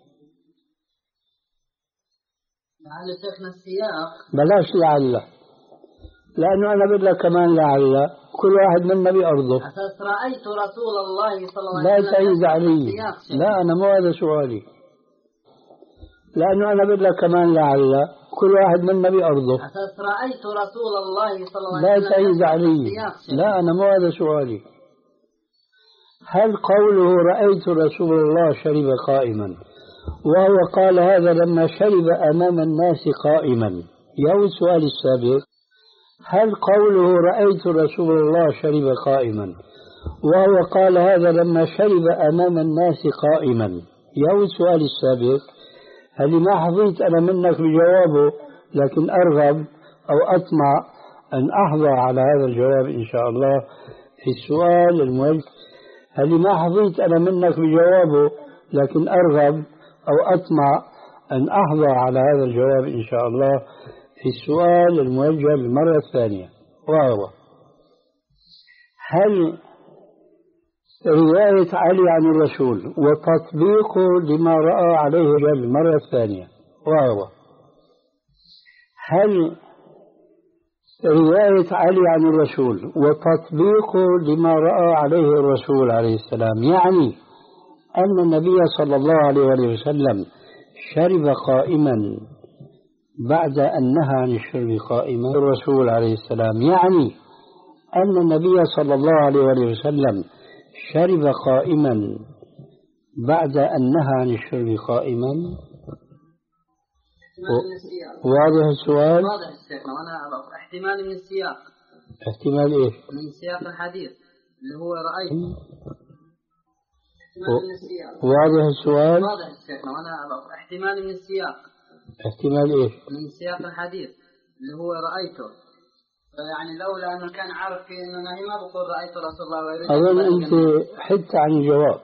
لعل شيخنا السياق. بلاش لعل، لأنه أنا بقول لك كمان لعل كل واحد منا بأرضه. أساس رأيت رسول الله صلى الله عليه وسلم. لا تعيد علي. لا أنا مو هذا سؤالي، لأنه أنا بقول لك كمان لعل كل واحد منا بأرضه. أساس رأيت رسول الله صلى الله عليه وسلم. لا تعيد علي. لا أنا مو هذا سؤالي. هل قوله رأيت رسول الله شرب قائما وهو قال هذا لما شرب أمام الناس قائما؟ يو السؤال السابق، هل قوله رأيت رسول الله شرب قائما وهو قال هذا لما شرب أمام الناس قائما؟ يو السؤال السابق، هل ما حظيت أنا منك بجوابه، لكن أرغب أو أطمع أن أحظى على هذا الجواب إن شاء الله في السؤال الموجه. هل ما حظيت أنا منك بجوابه، لكن أرغب أو أطمع أن أحظى على هذا الجواب إن شاء الله في السؤال الموجه للمرة الثانية، وهو هل رواية علي عن الرسول وتطبيقه لما رأى عليه للمرة الثانية، وهو هل رواية علي عن الرسول وتطبيقه لما رأى عليه الرسول عليه السلام يعني أن النبي صلى الله عليه وسلم شرب قائما بعد أن نهى عن الشرب قائما؟ الرسول عليه السلام يعني أن النبي صلى الله عليه وسلم شرب قائما بعد أن نهى عن الشرب قائما؟ واضح السؤال؟ واضح الشيخنا، وأنا احتمال من السياق. احتمال إيه؟ من سياق الحديث اللي هو رأيت. واضح السؤال؟ واضح الشيخنا، وأنا احتمال من السياق. احتمال إيه؟ من سياق الحديث اللي هو رأيته، يعني لولا أنه كان عارف إنه نهي ما بقول رأيت رسول الله ويريد. أظن أنت حدت عن الجواب،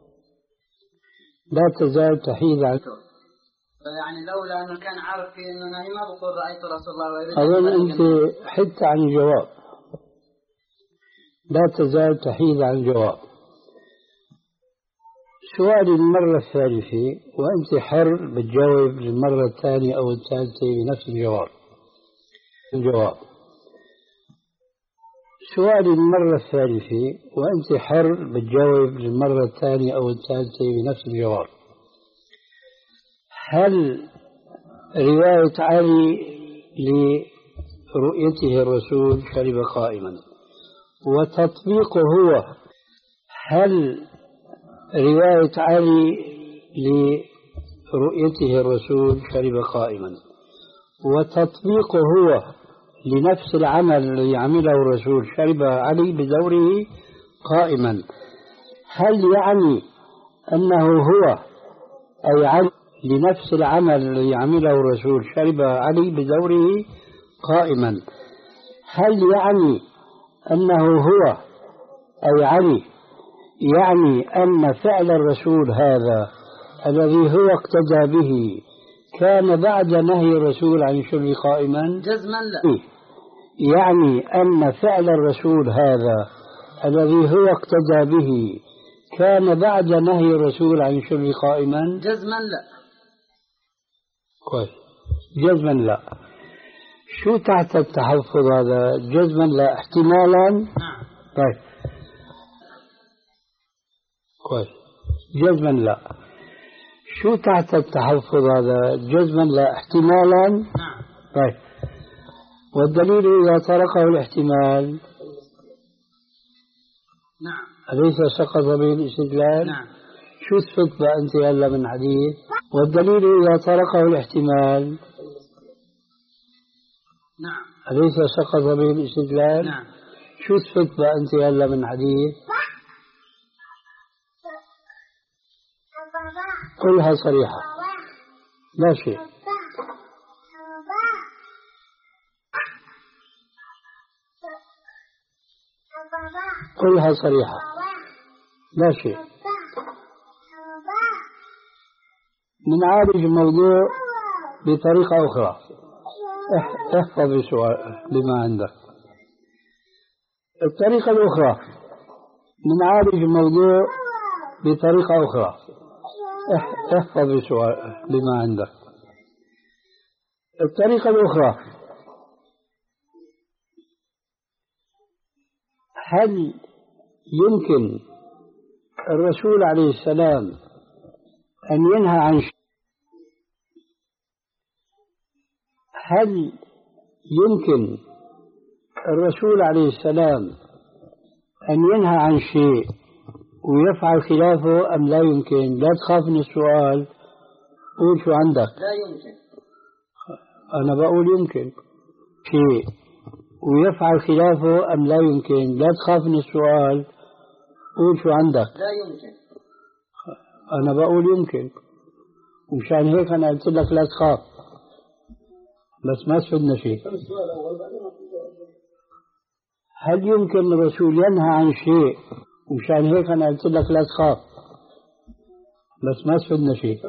لا تزال تحيد عن. يعني لولا أنه كان عارف إنه نهي ما بقول رأيت رسول الله ويريد. أظن أنت حدت عن الجواب، لا تزال تحيد عن الجواب. سؤالي المرة الثالثة وأنت حر بتجاوب للمرة الثانية أو الثالثة بنفس الجواب. الجواب سؤالي المرة الثالثة وأنت حر بتجاوب للمرة الثانية أو الثالثة بنفس الجواب. هل رواية علي لرؤيته الرسول شرب قائما وتطبيقه هو هل رواية علي لرؤيته الرسول شرب قائما وتطبيقه هو لنفس العمل الذي عمله الرسول شرب علي بدوره قائما، هل يعني أنه هو أي علي لنفس العمل الذي عمله الرسول شرب علي بدوره قائما، هل يعني أنه هو أي علي يعني أن فعل الرسول هذا الذي هو اقتدى به كان بعد نهي الرسول عن الشرب قائما؟ جزما لا. يعني أن فعل الرسول هذا الذي هو اقتدى به كان بعد نهي الرسول عن الشرب قائما؟ جزما لا. كويس، جزما لا. شو تحت التحفظ هذا؟ جزما لا احتمالا؟ نعم. طيب كويس، جزما لا. شو تحت التحفظ هذا؟ جزما لا احتمالا؟ نعم. طيب والدليل إذا طرقه الاحتمال نعم أليس سقط به الاستدلال؟ نعم. شو تفت بقى أنت هلا من حديث؟ والدليل إذا طرقه الاحتمال نعم. أليس سقط به الاستدلال؟ نعم. شو تفت بقى أنت هلا من حديث؟ قلها صريحة لا شيء. قلها صريحة لا شيء. نعالج الموضوع بطريقة أخرى. احفظ السؤال بما عندك. الطريقة الأخرى نعالج الموضوع بطريقة أخرى. احفظ السؤال بما عندك. الطريقة الأخرى هل يمكن الرسول عليه السلام أن ينهى عن شيء؟ هل يمكن الرسول عليه السلام أن ينهى عن شيء ويفعل خلافه أم لا يمكن؟ لا تخاف من السؤال، قول شو عندك. لا يمكن. أنا بقول يمكن شيء ويفعل خلافه أم لا يمكن؟ لا تخاف من السؤال، قول شو عندك. لا يمكن. أنا بقول يمكن، ومشان هيك أنا قلت لك لا تخاف، بس ما تفيدنا شيء. هل يمكن الرسول ينهى عن شيء؟ ومشان هيك أنا قلت لك لا تخاف، بس ما تفيدنا شيء.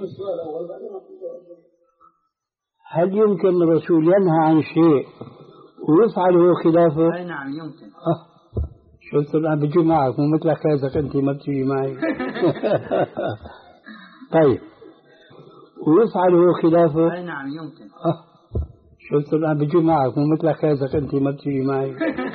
هل يمكن الرسول ينهى عن شيء ويفعله خلافه؟ أي نعم يمكن. أه. شفت أنا بجي معك مو مثل حكايتك أنت ما بتجي معي. طيب ويفعله خلافه؟ أي نعم يمكن. أه. شفت أنا بجي معك مو مثل حكايتك أنت ما بتجي معي.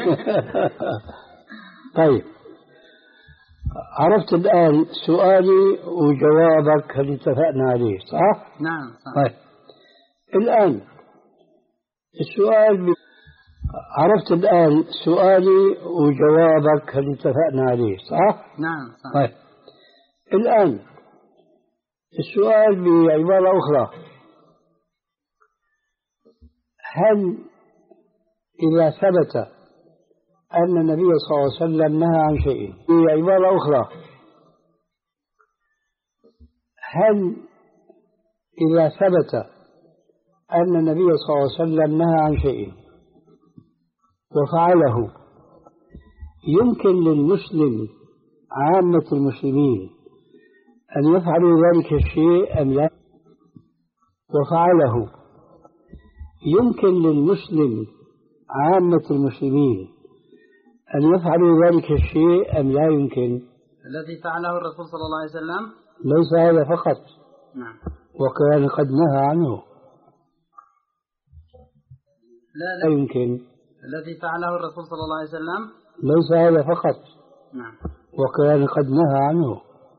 طيب عرفت الآن سؤالي وجوابك هل اتفقنا عليه صح؟ نعم صح. طيب الآن السؤال ب... عرفت الآن سؤالي وجوابك هل اتفقنا عليه صح؟ نعم صح. طيب الآن السؤال بعبارة أخرى، هل إذا ثبت أن النبي صلى الله عليه وسلم نهى عن شيء، بعبارة أخرى هل إذا ثبت أن النبي صلى الله عليه وسلم نهى عن شيء وفعله يمكن للمسلم عامة المسلمين أن يفعلوا ذلك الشيء أم لا؟ وفعله يمكن للمسلم عامة المسلمين أن يفعلوا ذلك الشيء أم لا يمكن؟ الذي فعله الرسول صلى الله عليه وسلم ليس هذا فقط. نعم. وكان قد نهى عنه. لا, لا يمكن. الذي فعله الرسول صلى الله عليه وسلم ليس هذا فقط. نعم. وكان قد نهى عنه.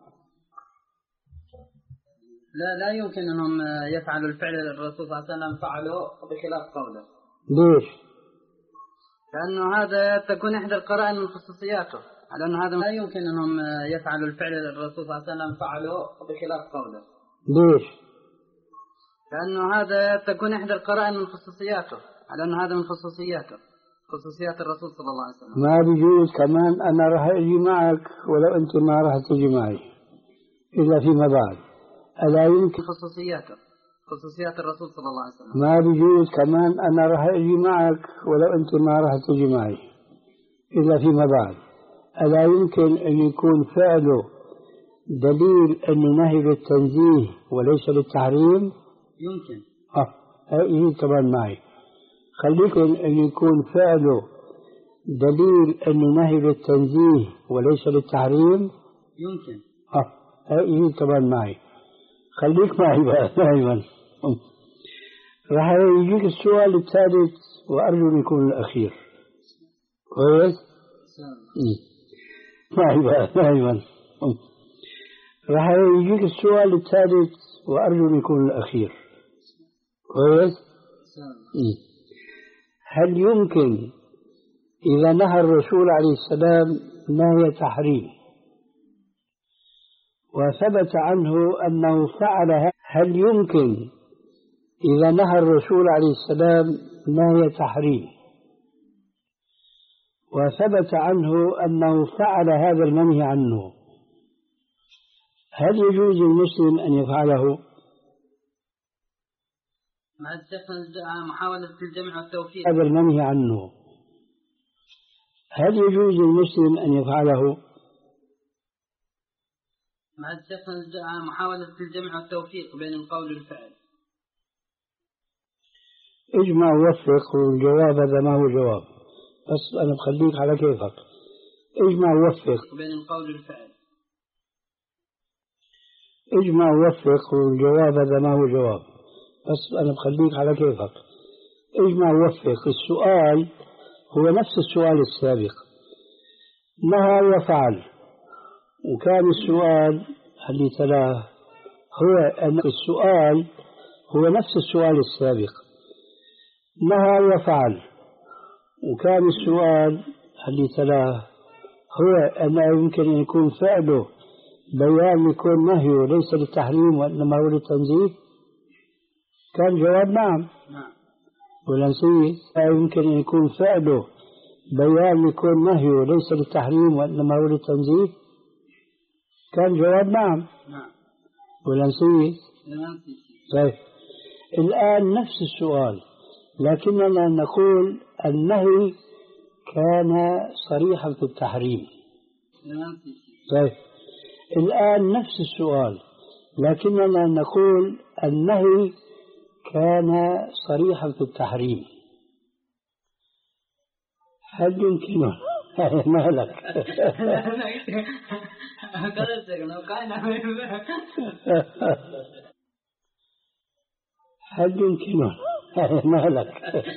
لا لا يمكن أنهم يفعلوا الفعل الرسول صلى الله عليه وسلم فعله بخلاف قوله. ليش؟ لأنه هذا تكون إحدى القرائن من خصوصياته، على أنه هذا لا يمكن أنهم يفعلوا الفعل الرسول صلى الله عليه وسلم فعله بخلاف قوله. ليش؟ لأنه هذا تكون إحدى القرائن من خصوصياته، على أنه هذا من خصوصياته خصوصيات الرسول صلى الله عليه وسلم. ما بيجوز كمان أنا راح أجي معك ولو أنت ما راح تجي معي إلا فيما بعد. ألا يمكن خصوصياته خصوصيات الرسول صلى الله عليه وسلم. ما بيجوز كمان أنا راح أجي معك ولو أنت ما راح تجي معي إلا فيما بعد. ألا يمكن أن يكون فعله دليل أنه نهي للتنزيه وليس للتحريم؟ يمكن. آه هي كمان معي. خليكم أن يكون فعله دليل أنه نهي للتنزيه وليس للتحريم؟ يمكن. آه هي كمان معي. خليك معي بقى دائما. راح يجيك السؤال الثالث وأرجو أن يكون الأخير. كويس؟ معي بقى دائما. راح يجيك السؤال الثالث وأرجو أن يكون الأخير. كويس؟ هل يمكن إذا نهى الرسول عليه السلام نهي تحريم وثبت عنه أنه فعل، هل يمكن إذا نهى الرسول عليه السلام نهي تحريم وثبت عنه أنه فعل هذا المنهي عنه، هل يجوز للمسلم أن يفعله؟ مع محاولة الجمع والتوفيق. هذا المنهي عنه هل يجوز للمسلم أن يفعله؟ مع محاولة الجمع والتوفيق بين القول والفعل. اجمع ووفق، والجواب هذا ما هو جواب، بس أنا بخليك على كيفك. اجمع ووفق بين القول والفعل. اجمع ووفق، والجواب هذا ما هو جواب، بس أنا بخليك على كيفك. اجمع ووفق. السؤال هو نفس السؤال السابق، نهى وفعل، وكان السؤال اللي تلاه هو أن السؤال هو نفس السؤال السابق، نهى وفعل، وكان السؤال اللي تلاه هو أن يمكن أن يكون فعله بيان يكون نهيه ليس للتحريم وإنما هو للتنزيه. كان جواب نعم. نعم. ولا نسيت؟ يمكن أن يكون فعله بيان يكون نهيه ليس للتحريم وإنما هو للتنزيه. كان جواب نعم. نعم. ولا نسيت؟ نسيت. طيب الآن نفس السؤال، لكننا نقول النهي كان صريحا في التحريم. طيب الآن نفس السؤال، لكننا نقول النهي كان صريحا في التحريم. هل يمكن مالك هل يمكن مالك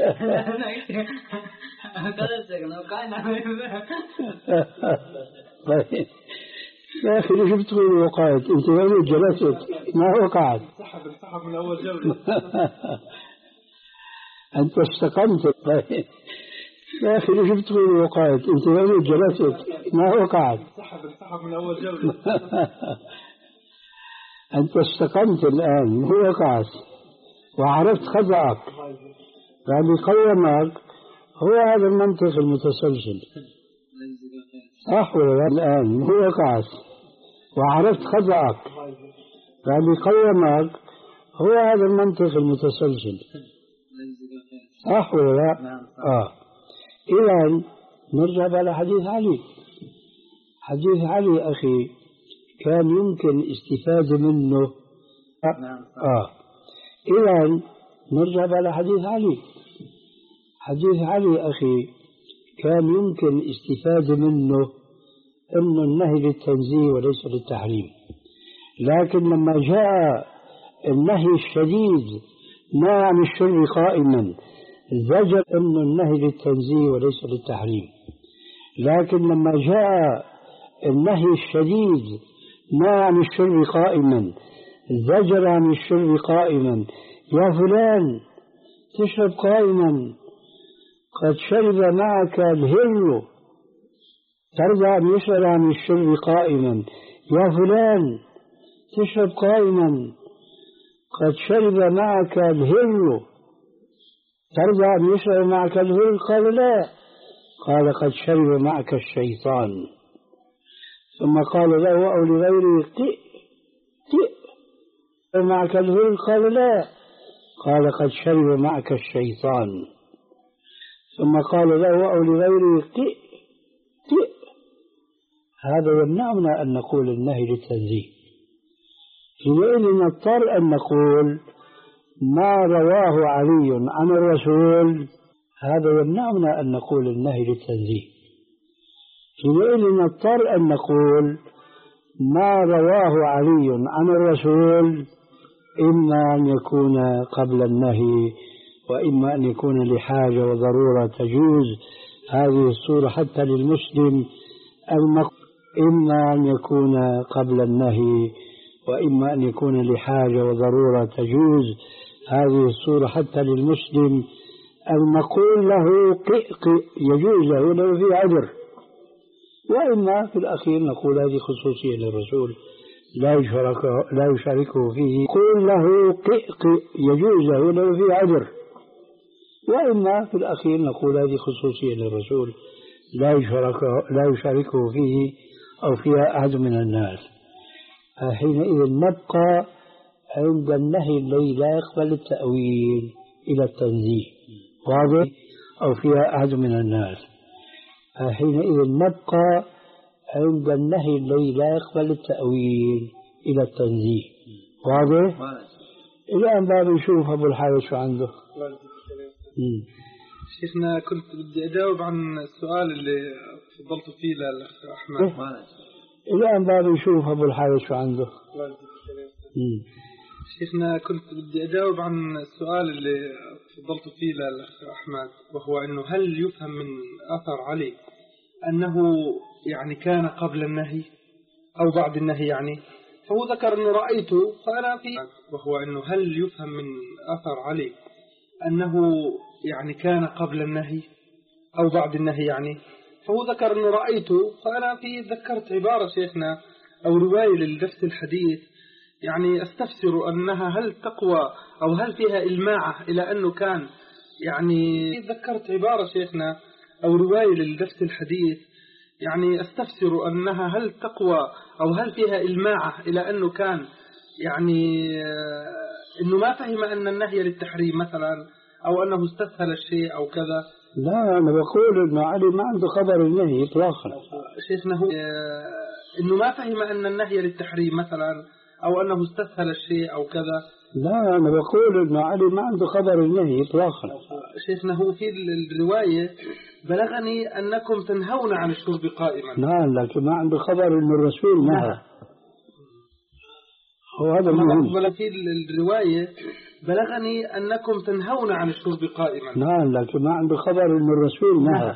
طيب يا أخي ليش بتقول وقعت؟ أنت وين جلست؟ ما وقعت. انسحب انسحب من أول جولة. أنت استقمت. طيب يا أخي ليش بتقول وقعت؟ أنت وين جلست؟ ما وقعت. انسحب انسحب من أول جولة. أنت استقمت الآن، مو وقعت، وعرفت خطأك، فاللي قيمك هو هذا المنطق المتسلسل. صح ولا لا؟ الآن هو وقعت وعرفت خطأك، فاللي قيمك هو هذا المنطق المتسلسل. صح ولا لا؟ آه. إذا نرجع على حديث علي. حديث علي أخي كان يمكن استفادة منه. آه. إذا نرجع على حديث علي. حديث علي أخي كان يمكن استفادة منه أنه النهي للتنزيه وليس للتحريم، لكن لما جاء النهي الشديد نهى عن الشر قائما زجر أنه النهي للتنزيه وليس للتحريم، لكن لما جاء النهي الشديد نهى عن الشر قائما زجر عن الشر قائما. يا فلان تشرب قائما، قد شرب معك الهر، ترجع أن يشرب عن الشرب قائما. يا فلان تشرب قائما، قد شرب معك الهر، ترجع أن يشرب معك الهر. قال لا، قال قد شرب معك الشيطان. ثم قال له أو لغيره تئ تئ معك الهر. قال لا، قال قد شرب معك الشيطان. ثم قال له أو لغيره تئ تئ. هذا يمنعنا أن نقول النهي للتنزيه. حينئذ نضطر أن نقول ما رواه علي عن الرسول، هذا يمنعنا أن نقول النهي للتنزيه. حينئذ نضطر أن نقول ما رواه علي عن الرسول إما أن يكون قبل النهي وإما أن يكون لحاجة وضرورة تجوز هذه الصورة حتى للمسلم المق... إما أن يكون قبل النهي وإما أن يكون لحاجة وضرورة تجوز هذه الصورة حتى للمسلم أن نقول له قئ قئ يجوز له لو في عذر، وإما في الأخير نقول هذه خصوصية للرسول لا يشاركه, لا يشاركه فيه، قول له قئ قئ يجوز له لو في عذر، وإما في الأخير نقول هذه خصوصية للرسول لا يشاركه, لا يشاركه فيه أو فيها أحد من الناس. حينئذ نبقى عند النهي الذي لا يقبل التأويل إلى التنزيه، واضح؟ أو فيها أحد من الناس. حينئذ نبقى عند النهي الذي لا يقبل التأويل إلى التنزيه، واضح؟ الآن بقى بنشوف أبو الحارث شو عنده. شيخنا كنت بدي أجاوب عن السؤال اللي فضلت فيه للأخ أحمد. الآن بقى بنشوف أبو الحارث شو عنده. شيخنا كنت بدي أجاوب عن السؤال اللي فضلت فيه للأخ أحمد، وهو أنه هل يفهم من أثر علي أنه يعني كان قبل النهي أو بعد النهي يعني؟ فهو ذكر أنه رأيته فأنا في، وهو أنه هل يفهم من أثر علي أنه يعني كان قبل النهي أو بعد النهي يعني؟ فهو ذكر أنه رأيته فأنا في ذكرت عبارة شيخنا أو رواية للدفت الحديث يعني أستفسر أنها هل تقوى أو هل فيها إلماعة إلى أنه كان يعني ذكرت عبارة شيخنا أو رواية للدفت الحديث يعني أستفسر أنها هل تقوى أو هل فيها إلماعة إلى أنه كان يعني أنه ما فهم أن النهي للتحريم مثلا أو أنه استسهل الشيء أو كذا. لا أنا بقول أنه علي ما عنده خبر النهي إطلاقا. شيخنا هو أنه ما فهم أن النهي للتحريم مثلا أو أنه استسهل الشيء أو كذا. لا أنا بقول أنه علي ما عنده خبر النهي إطلاقا. شيخنا هو في الرواية بلغني أنكم تنهون عن الشرب قائما. لا لكن ما عنده خبر أن الرسول نهى. هو هذا المهم. ولا في الرواية بلغني أنكم تنهون عن الشرب قائما. لا لكن ما عنده خبر أن الرسول نهى.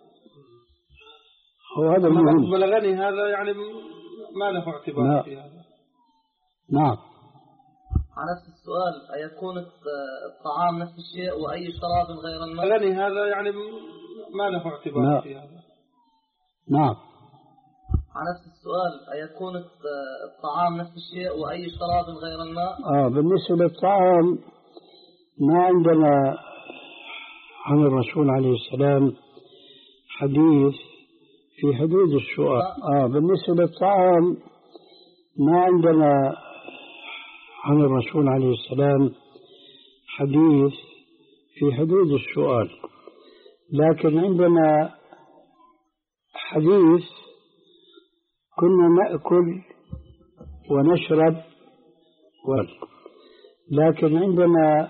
هو هذا المهم. بلغني هذا يعني ما له اعتبار في هذا. نعم. على نفس السؤال أيكون الطعام نفس الشيء وأي شراب غير الماء؟ بلغني هذا يعني ما له اعتبار نعم. في هذا. نعم. على نفس السؤال أيكون الطعام نفس الشيء وأي شراب غير الماء؟ آه بالنسبة للطعام ما عندنا عن الرسول عليه السلام حديث في حدود السؤال. آه بالنسبة للطعام ما عندنا عن الرسول عليه السلام حديث في حدود السؤال، لكن عندنا حديث كنا نأكل ونشرب ول. لكن عندنا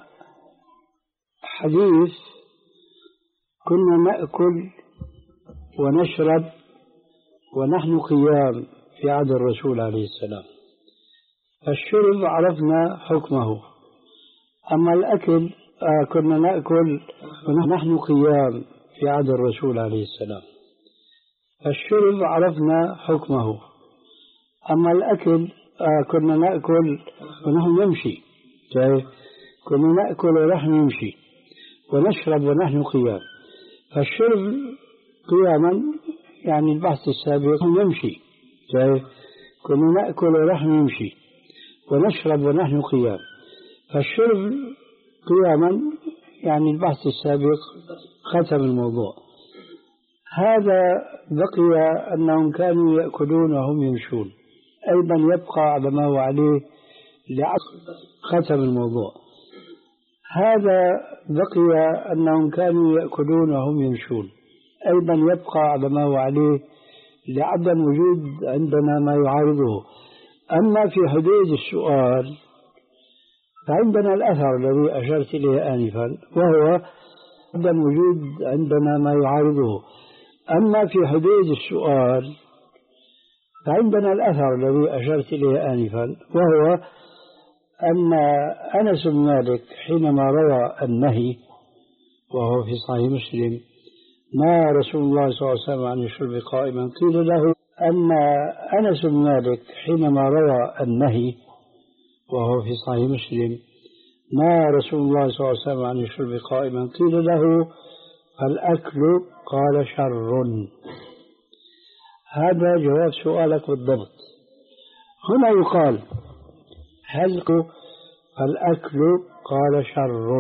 حديث كنا نأكل ونشرب ونحن قيام في عهد الرسول عليه السلام. الشرب عرفنا حكمه، أما الأكل آه كنا نأكل ونحن قيام في عهد الرسول عليه السلام. الشرب عرفنا حكمه، أما الأكل آه كنا نأكل ونحن نمشي. كنا نأكل ونحن نمشي ونشرب ونحن قيام. فالشرب قياما يعني البحث السابق نمشي. كنا نأكل ونحن نمشي ونشرب ونحن قيام. فالشرب قياما يعني البحث السابق ختم الموضوع. هذا بقي أنهم كانوا يأكلون وهم يمشون، أيضا يبقى على ما هو عليه لعصر ختم الموضوع. هذا بقي أنهم كانوا يأكلون وهم يمشون، أيضا يبقى على ما هو عليه لعدم وجود عندنا ما يعارضه. أما في حدود السؤال فعندنا الأثر الذي أشرت إليه آنفا، وهو عدم وجود عندنا ما يعارضه. أما في حدود السؤال فعندنا الأثر الذي أشرت إليه آنفا، وهو أن أنس بن مالك حينما روى النهي وهو في صحيح مسلم نهى رسول الله صلى الله عليه وسلم عن الشرب قائما، قيل له أن أنس بن مالك حينما روى النهي وهو في صحيح مسلم نهى رسول الله صلى الله عليه وسلم عن الشرب قائما. قيل له الأكل قال شر. هذا جواب سؤالك بالضبط. هنا يقال هل الأكل قال شر.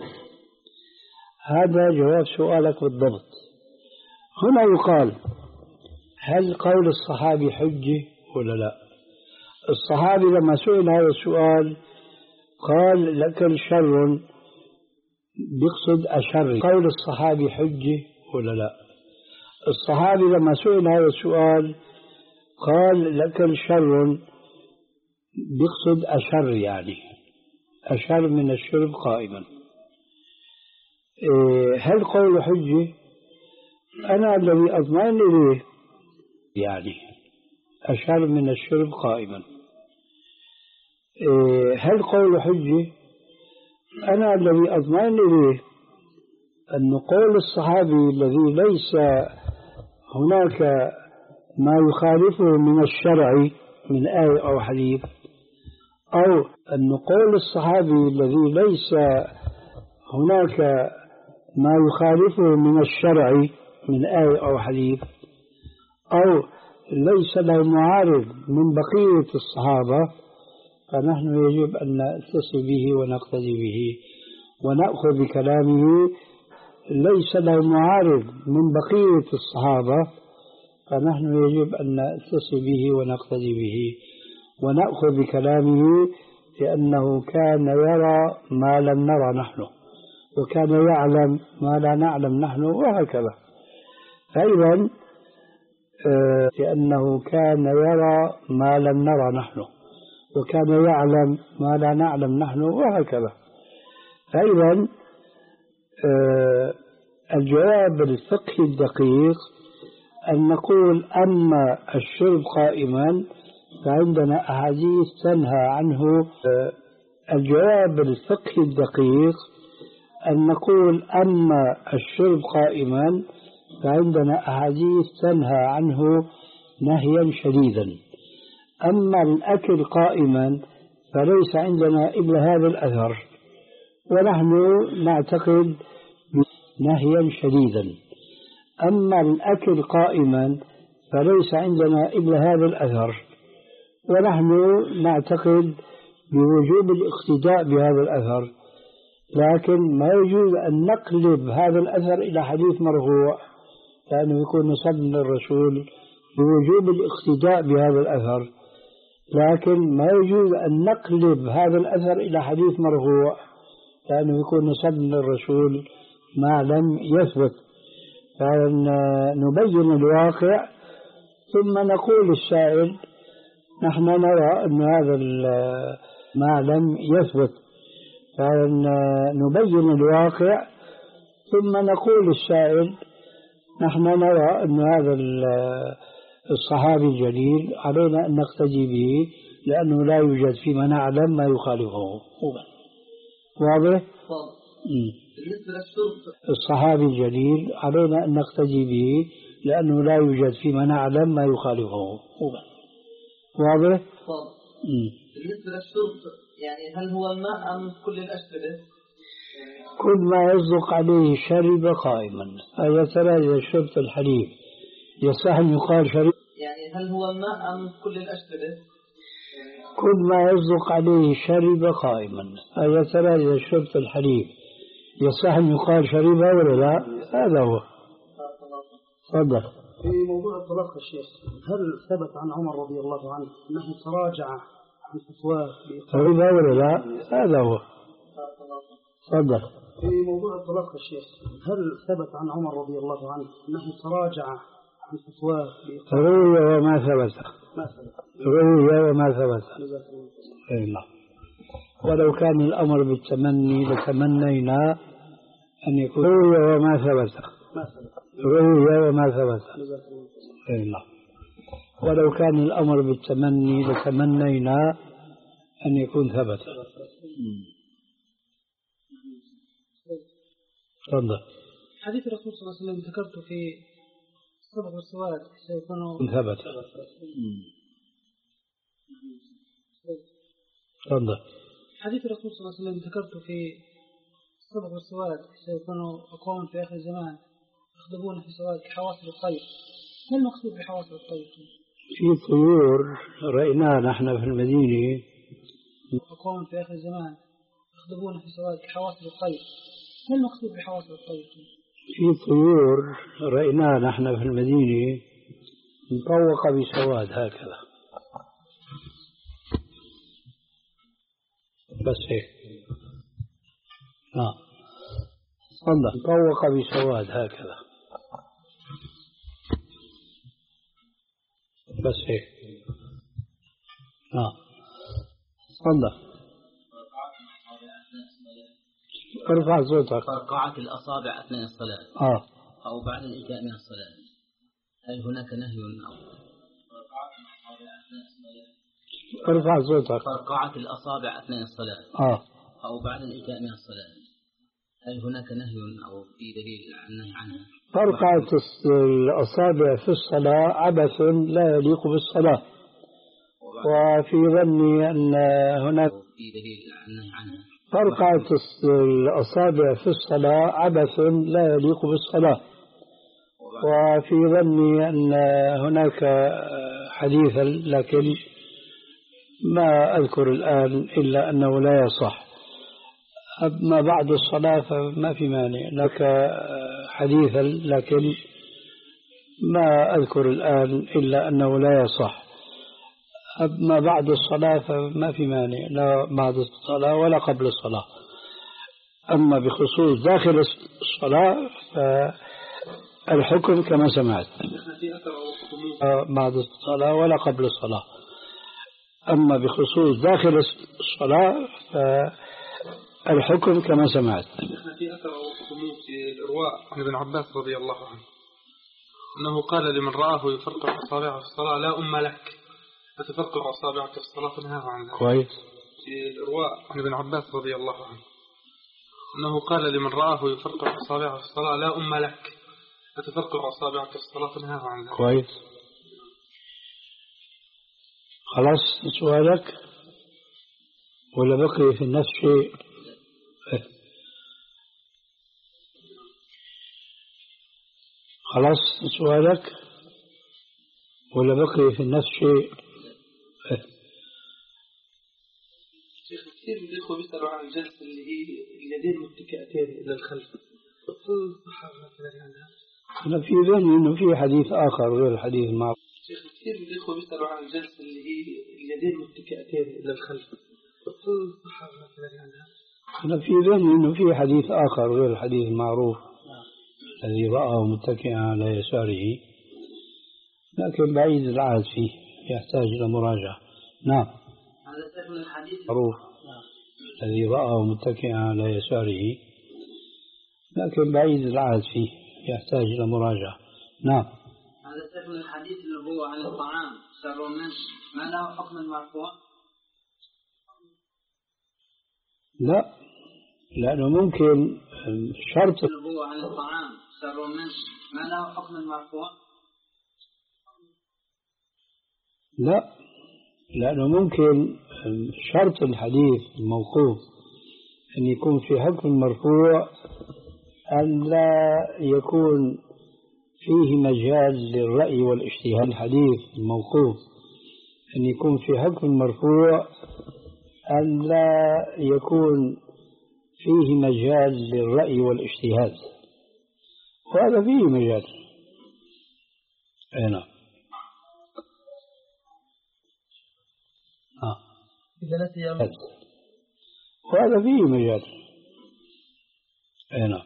هذا جواب سؤالك بالضبط. هنا يقال هل قول الصحابي حجة ولا لا؟ الصحابي لما سئل هذا السؤال قال الأكل شر، بيقصد أشر. قول الصحابي حجة ولا لا؟ الصحابي لما سئل هذا السؤال قال الأكل شر، بيقصد أشر، يعني أشر من الشرب قائما. هل قول حجة؟ أنا الذي أضمن إليه يعني أشر من الشرب قائما. هل قول حجة؟ أنا الذي أضمن إليه أن قول الصحابي الذي ليس هناك ما يخالفه من الشرع من آية أو حديث، أو أن قول الصحابي الذي ليس هناك ما يخالفه من الشرع من آية أو حديث، أو ليس له معارض من بقية الصحابة، فنحن يجب أن نتصل به ونقتدي به ونأخذ بكلامه. ليس له معارض من بقية الصحابة، فنحن يجب أن نتصل به ونقتدي به ونأخذ بكلامه، لأنه كان يرى ما لم نرى نحن، وكان يعلم ما لا نعلم نحن، وهكذا. أيضا لأنه كان يرى ما لم نرى نحن، وكان يعلم ما لا نعلم نحن، وهكذا. أيضا الجواب الفقهي الدقيق أن نقول أما الشرب قائما فعندنا أحاديث تنهى عنه. الجواب الفقهي الدقيق أن نقول أما الشرب قائما فعندنا أحاديث تنهى عنه نهيا شديدا. أما الأكل قائما فليس عندنا إلا هذا الأثر، ونحن نعتقد نهيا شديدا. أما الأكل قائما فليس عندنا إلا هذا الأثر، ونحن نعتقد بوجوب الاقتداء بهذا الأثر، لكن ما يجوز أن نقلب هذا الأثر إلى حديث مرفوع، لأنه يكون نصب من الرسول بوجوب الاقتداء بهذا الأثر، لكن ما يجوز أن نقلب هذا الأثر إلى حديث مرفوع، لأنه يكون نصب من الرسول ما لم يثبت. فنبين الواقع ثم نقول للسائل نحن نرى أن هذا ما لم يثبت، فنبين الواقع ثم نقول للسائل نحن نرى أن هذا الصحابي الجليل علينا أن نقتدي به، لأنه لا يوجد فيما نعلم ما يخالفه. واضح؟ بالنسبة للشرب الصحابي الجليل علينا أن نقتدي به، لأنه لا يوجد فيما نعلم ما يخالفه. واضح؟ بالنسبة للشرب يعني هل هو الماء أم كل الأشربة؟ كل ما يصدق عليه شرب قائما. أي ترى إذا شربت الحليب يصح أن يقال شرب؟ يعني هل هو الماء أم كل الأشربة؟ كل ما يصدق عليه شرب قائما. أي ترى إذا شربت الحليب يصح أن يقال شربها ولا لا؟ هذا هو. تفضل. في موضوع الطلاق يا شيخ، هل ثبت عن عمر رضي الله عنه أنه تراجع عن فتواه شربها ولا لا؟ هذا هو. تفضل. في موضوع الطلاق يا شيخ، هل ثبت عن عمر رضي الله عنه أنه تراجع عن فتواه روي وما ثبت. ما ثبت. روي وما ثبت. أي الله. ولو كان الأمر بالتمني لتمنينا أن يكون روي وما ثبت. ما ثبت. روي وما ثبت. أي الله. ولو كان الأمر بالتمني لتمنينا أن يكون ثبت. تفضل. حديث الرسول صلى الله عليه وسلم ذكرته في الصبغ والسواد سيكون ثبت. تفضل. حديث الرسول صلى الله عليه وسلم ذكرته في الصبغ والسواد سيكون أقوام في آخر الزمان يخضبون في سواد كحواصل الطير. ما المقصود بحواصل الطير؟ في طيور رأيناها نحن في المدينة أقوام في آخر الزمان يخضبون في سواد كحواصل الطير. ما المقصود بحواصل الطير؟ في طيور رأيناها نحن في المدينة مطوقة بسواد هكذا بس هيك. نعم صدق مطوقة بسواد هكذا بس هيك. نعم صدق. ارفع صوتك. فرقعة الأصابع أثناء الصلاة آه. أو بعد الإنتهاء من الصلاة، هل هناك نهي أو ارفع صوتك. فرقعة الأصابع أثناء الصلاة آه. أو بعد الإنتهاء من الصلاة، هل هناك نهي أو في دليل عن النهي عنها؟ فرقعة الأصابع في الصلاة عبث لا يليق بالصلاة، وفي ظني أن هناك في دليل عن النهي عنها. فرقعة الأصابع في الصلاة عبث لا يليق بالصلاة، وفي ظني أن هناك حديثا لكن ما أذكر الآن إلا أنه لا يصح. أما بعد الصلاة فما في مانع، لك حديثا لكن ما أذكر الآن إلا أنه لا يصح. أما بعد الصلاة فما في مانع، لا بعد الصلاة ولا قبل الصلاة. أما بخصوص داخل الصلاة فالحكم كما سمعت، بعد الصلاة ولا قبل الصلاة. أما بخصوص داخل الصلاة فالحكم كما سمعت. في أثر في الإرواء عن ابن عباس رضي الله عنه أنه قال لمن رآه يفرقع أصابعه في الصلاة لا أم لك فتفرقع أصابعك في الصلاة فنهاه عن ذلك. كويس. في الإرواء عن ابن عباس رضي الله عنه أنه قال لمن رآه يفرقع أصابعه في الصلاة لا أم لك فتفرقع أصابعك في الصلاة فنهاه عن ذلك. كويس. خلاص سؤالك ولا بقي في النفس شيء؟ خلاص سؤالك ولا بقي في النفس شيء؟ شيخ كثير من الإخوة بيسألوا عن الجلسة اللي هي اليدين متكئتين إلى الخلف، أنا في ذهني إنه في حديث آخر غير الحديث المعروف. شيخ كثير من الإخوة بيسألوا عن الجلسة اللي هي اليدين متكئتين إلى الخلف، أنا في ذهني إنه في حديث آخر غير الحديث المعروف الذي رآه متكئا على يساره، لكن بعيد العهد فيه يحتاج إلى مراجعة. نعم. هذا سهم الحديث معروف الذي رآه متكئا على يساره، لكن بعيد العهد فيه يحتاج إلى مراجعة. نعم. هذا سهم الحديث اللي هو عن الطعام شر منه ما له حكم المرفوع؟ لا، لأنه ممكن شرط اللي هو عن الطعام شر منه ما له حكم المرفوع؟ لا، لأنه ممكن شرط الحديث الموقوف أن يكون في حكم المرفوع أن لا يكون فيه مجال للرأي والاجتهاد. الحديث الموقوف أن يكون في حكم المرفوع أن لا يكون فيه مجال للرأي والاجتهاد، وهذا فيه مجال. أي نعم. آه. إذا نسي وهذا فيه مجال. أي نعم.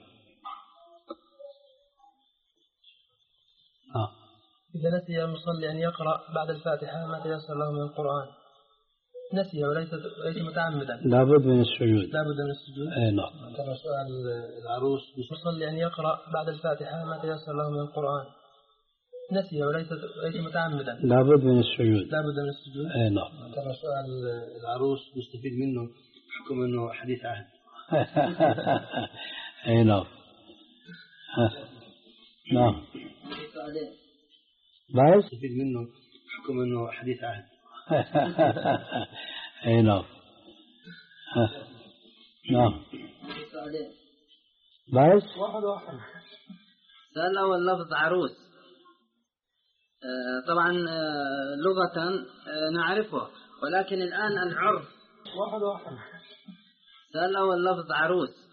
آه. إذا نسي المصلي أن يقرأ بعد الفاتحة ما تيسر له من القرآن، نسي وليس ليس متعمدا، لابد من السجود. لابد من السجود. أي نعم. كما سؤال العروس المصلي أن يقرأ بعد الفاتحة ما تيسر له من القرآن، نسي وليس ليس متعمدا، لابد من السجود. لابد من السجود. أي نعم. كما سؤال العروس نستفيد منه حكم أنه حديث عهد. أي نعم. نعم. بعد نستفيد منه حكم أنه حديث عهد. أي نعم. نعم. سؤالين. بس واحد واحد. السؤال الأول لفظ عروس. آه طبعا آه لغة آه نعرفه، ولكن الآن العرف. واحد واحد. السؤال الأول لفظ عروس.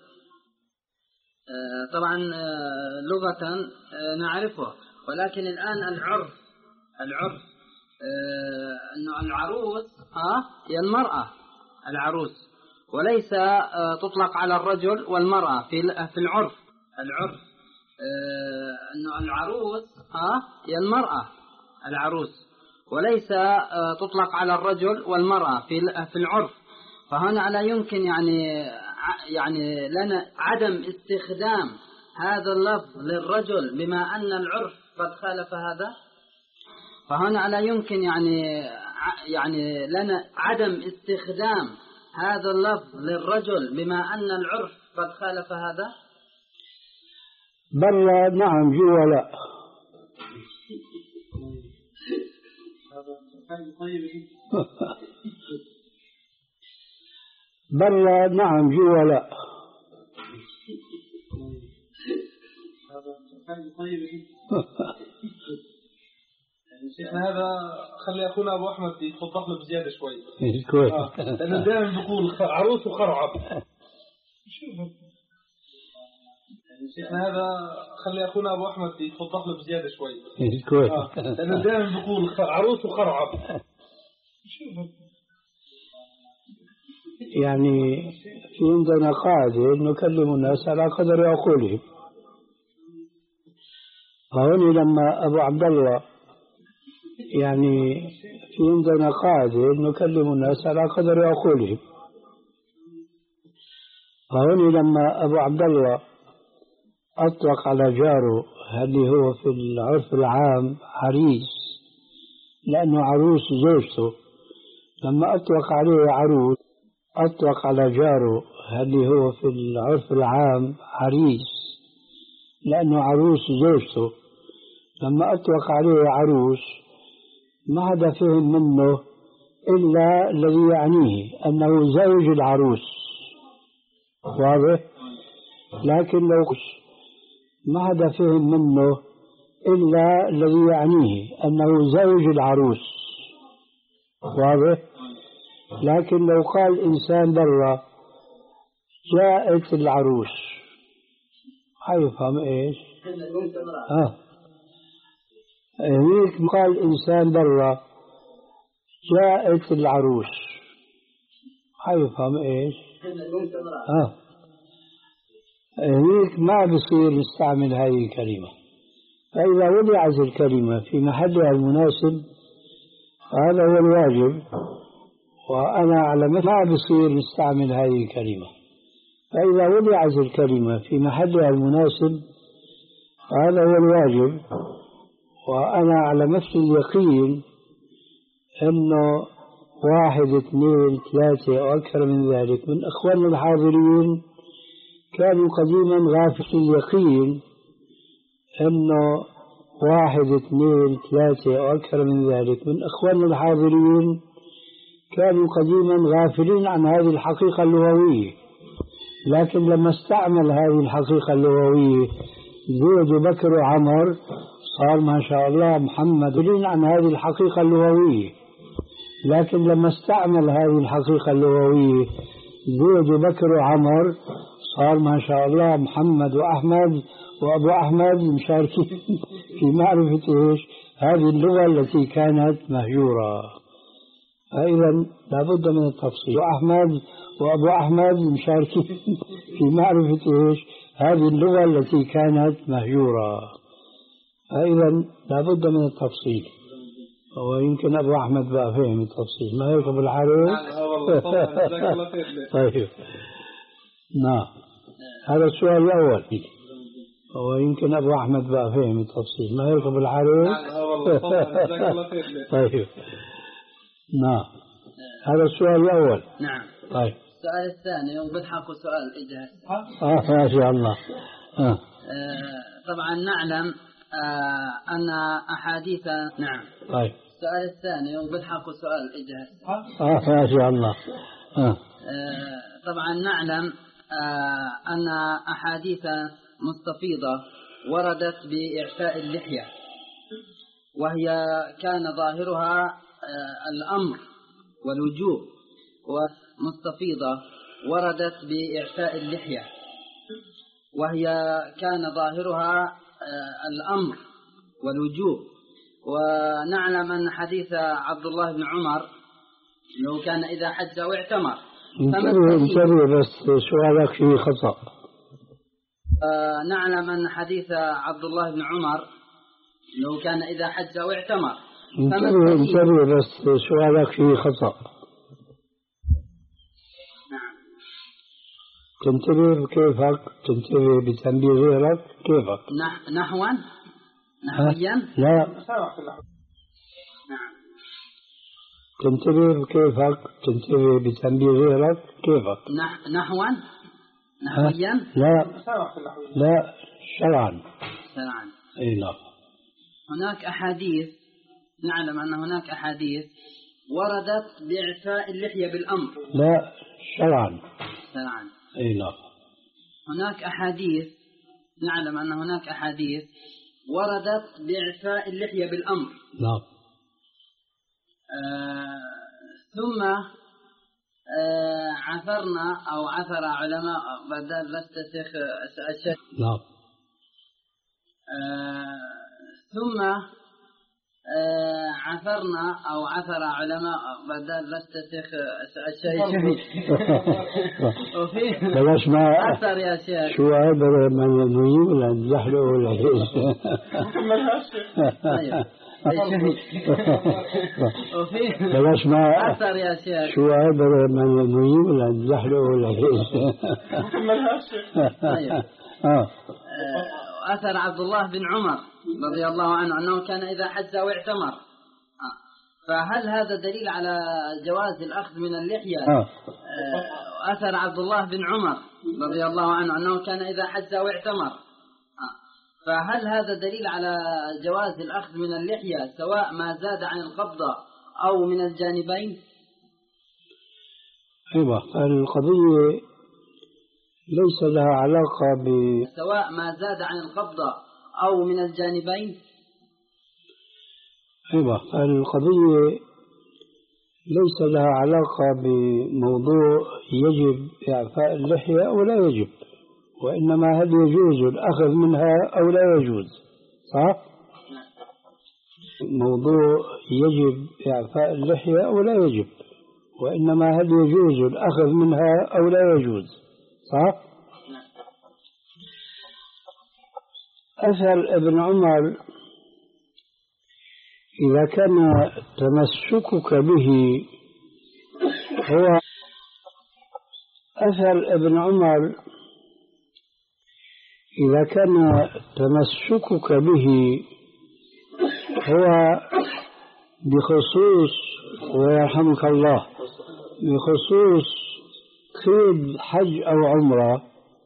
آه طبعا آه لغة آه نعرفه، ولكن الآن العرف العرف آه أنه العروس آه هي المرأة العروس، وليس آه تطلق على الرجل والمرأة في في العرف العرف آه أنه العروس آه هي المرأة العروس، وليس آه تطلق على الرجل والمرأة في في العرف. فهنا لا يمكن يعني يعني لنا عدم استخدام هذا اللفظ للرجل بما أن العرف قد خالف هذا. فهنا لا يمكن يعني يعني لنا عدم استخدام هذا اللفظ للرجل بما أن العرف قد خالف هذا. برا نعم جوا لا. برا نعم جوا لا. هذا خلي أخونا أبو أحمد يتوضح له بزيادة شوي. كويس. آه. لأنه دائما بيقول عروس وخرعب. هذا خلي أخونا أبو أحمد يتوضح له بزيادة شوي. كويس. آه. لأنه دائما بيقول عروس وخرعب. يعني في عندنا قاعدة نكلم الناس على قدر عقولهم. فهون لما أبو عبد الله يعني في عندنا قاعدة نكلم الناس على قدر عقولهم. فهون لما أبو عبد الله أطلق على جاره اللي هو في العرف العام عريس لأنه عروس زوجته، لما أطلق عليه عروس أطلق على جاره اللي هو في العرف العام عريس لأنه عروس زوجته، لما أطلق عليه عروس ما حدا فهم منه إلا الذي يعنيه أنه زوج العروس، واضح؟ لكن لو ما حدا فهم منه إلا الذي يعنيه أنه زوج العروس، واضح؟ لكن لو قال إنسان برا جاءت العروس حيفهم إيش؟ آه. هيك قال إنسان برا جاءت العروس حيفهم إيش؟ آه. هيك ما بصير نستعمل هذه الكلمة. فإذا وضعت الكلمة في محلها المناسب هذا هو الواجب، وأنا على ما بصير نستعمل هذه الكلمة. فإذا وضعت الكلمة في محلها المناسب هذا هو الواجب، وأنا على مثل اليقين أنه واحد اثنين ثلاثة أو أكثر من ذلك من أخواننا الحاضرين كانوا قديما غافل اليقين أنه واحد اثنين ثلاثة أو أكثر من ذلك من أخواننا الحاضرين كانوا قديما غافلين عن هذه الحقيقة اللغوية. لكن لما استعمل هذه الحقيقة اللغوية زيد وبكر وعمر صار ما شاء الله محمد غافلين عن هذه الحقيقة اللغوية. لكن لما استعمل هذه الحقيقة اللغوية زيد وبكر وعمر صار ما شاء الله محمد وأحمد وأبو أحمد مشاركين في معرفة إيش هذه اللغة التي كانت مهجورة. فإذا لابد من التفصيل. وأحمد وأبو أحمد مشاركين في معرفة إيش هذه اللغة التي كانت مهجورة. فإذا لابد من التفصيل. ويمكن أبو أحمد بقى فهم التفصيل، ما هيك بالحارث؟ طيب نعم، هذا السؤال الأول. ويمكن أبو أحمد بقى فهم التفصيل، ما هيك بالحارث؟ طيب نعم، هذا السؤال الأول. نعم. طيب السؤال الثاني وبضحك سؤال إجازة. آه ما شاء الله. آه. آه طبعا نعلم آه أن أحاديث. نعم. طيب السؤال الثاني وبضحك سؤال إجازة. آه ما شاء الله. آه. طبعا نعلم أن أحاديث مستفيضة وردت بإعفاء اللحية، وهي كان ظاهرها الأمر والوجوب، ومستفيضة وردت بإعفاء اللحية، وهي كان ظاهرها الأمر والوجوب. ونعلم أن حديث عبد الله بن عمر لو كان إذا حج أو اعتمر. انتبه بس سؤالك فيه خطأ. آه نعلم أن حديث عبد الله بن عمر لو كان إذا حج أو اعتمر. انتبه انتبه بس سؤالك فيه خطأ. نعم. تنتبه كيفك، تنتبه بتنبيه غيرك كيفك. نح نحوا نحويا. لا. نعم. تنتبه كيفك، تنتبه بتنبيه غيرك كيفك. نح نحوا نحويا. لا لا شرعا. شرعا. اي نعم. هناك أحاديث، نعلم أن هناك أحاديث وردت بإعفاء اللحية بالأمر. لا شرعا. شرعا. اي نعم. هناك أحاديث، نعلم أن هناك أحاديث وردت بإعفاء اللحية بالأمر. نعم. آه ثم آه عثرنا أو عثر علماء بدل لست شيخ الشيخ. نعم. آه ثم آه عثرنا أو عثر علماء بدل لست شيخ الشيخ. بلاش ما عثر يا شيخ. شو عبر من المهم ولا نزحله ولا ايش؟ طيب. بلاش ما عثر يا شيخ. شو عبر من المهم ولا نزحله ولا ايش؟ طيب. اه أثر عبد الله بن عمر رضي الله عنه أنه كان إذا حج أو اعتمر. فهل هذا دليل على جواز الأخذ من اللحية؟ آه. أثر عبد الله بن عمر رضي الله عنه أنه كان إذا حج أو اعتمر. فهل هذا دليل على جواز الأخذ من اللحية سواء ما زاد عن القبضة أو من الجانبين؟ أيوة، القضية ليس لها علاقة ب سواء ما زاد عن القبضة أو من الجانبين. أيوة، القضية ليس لها علاقة بموضوع يجب إعفاء اللحية أو لا يجب، وإنما هل يجوز الأخذ منها أو لا يجوز، صح؟ موضوع يجب إعفاء اللحية أو لا يجب، وإنما هل يجوز الأخذ منها أو لا يجوز، صح؟ أثر ابن عمر إذا كان تمسكك به هو أثر ابن عمر إذا كان تمسكك به هو بخصوص، ويرحمك الله، بخصوص قيد حج أو عمرة،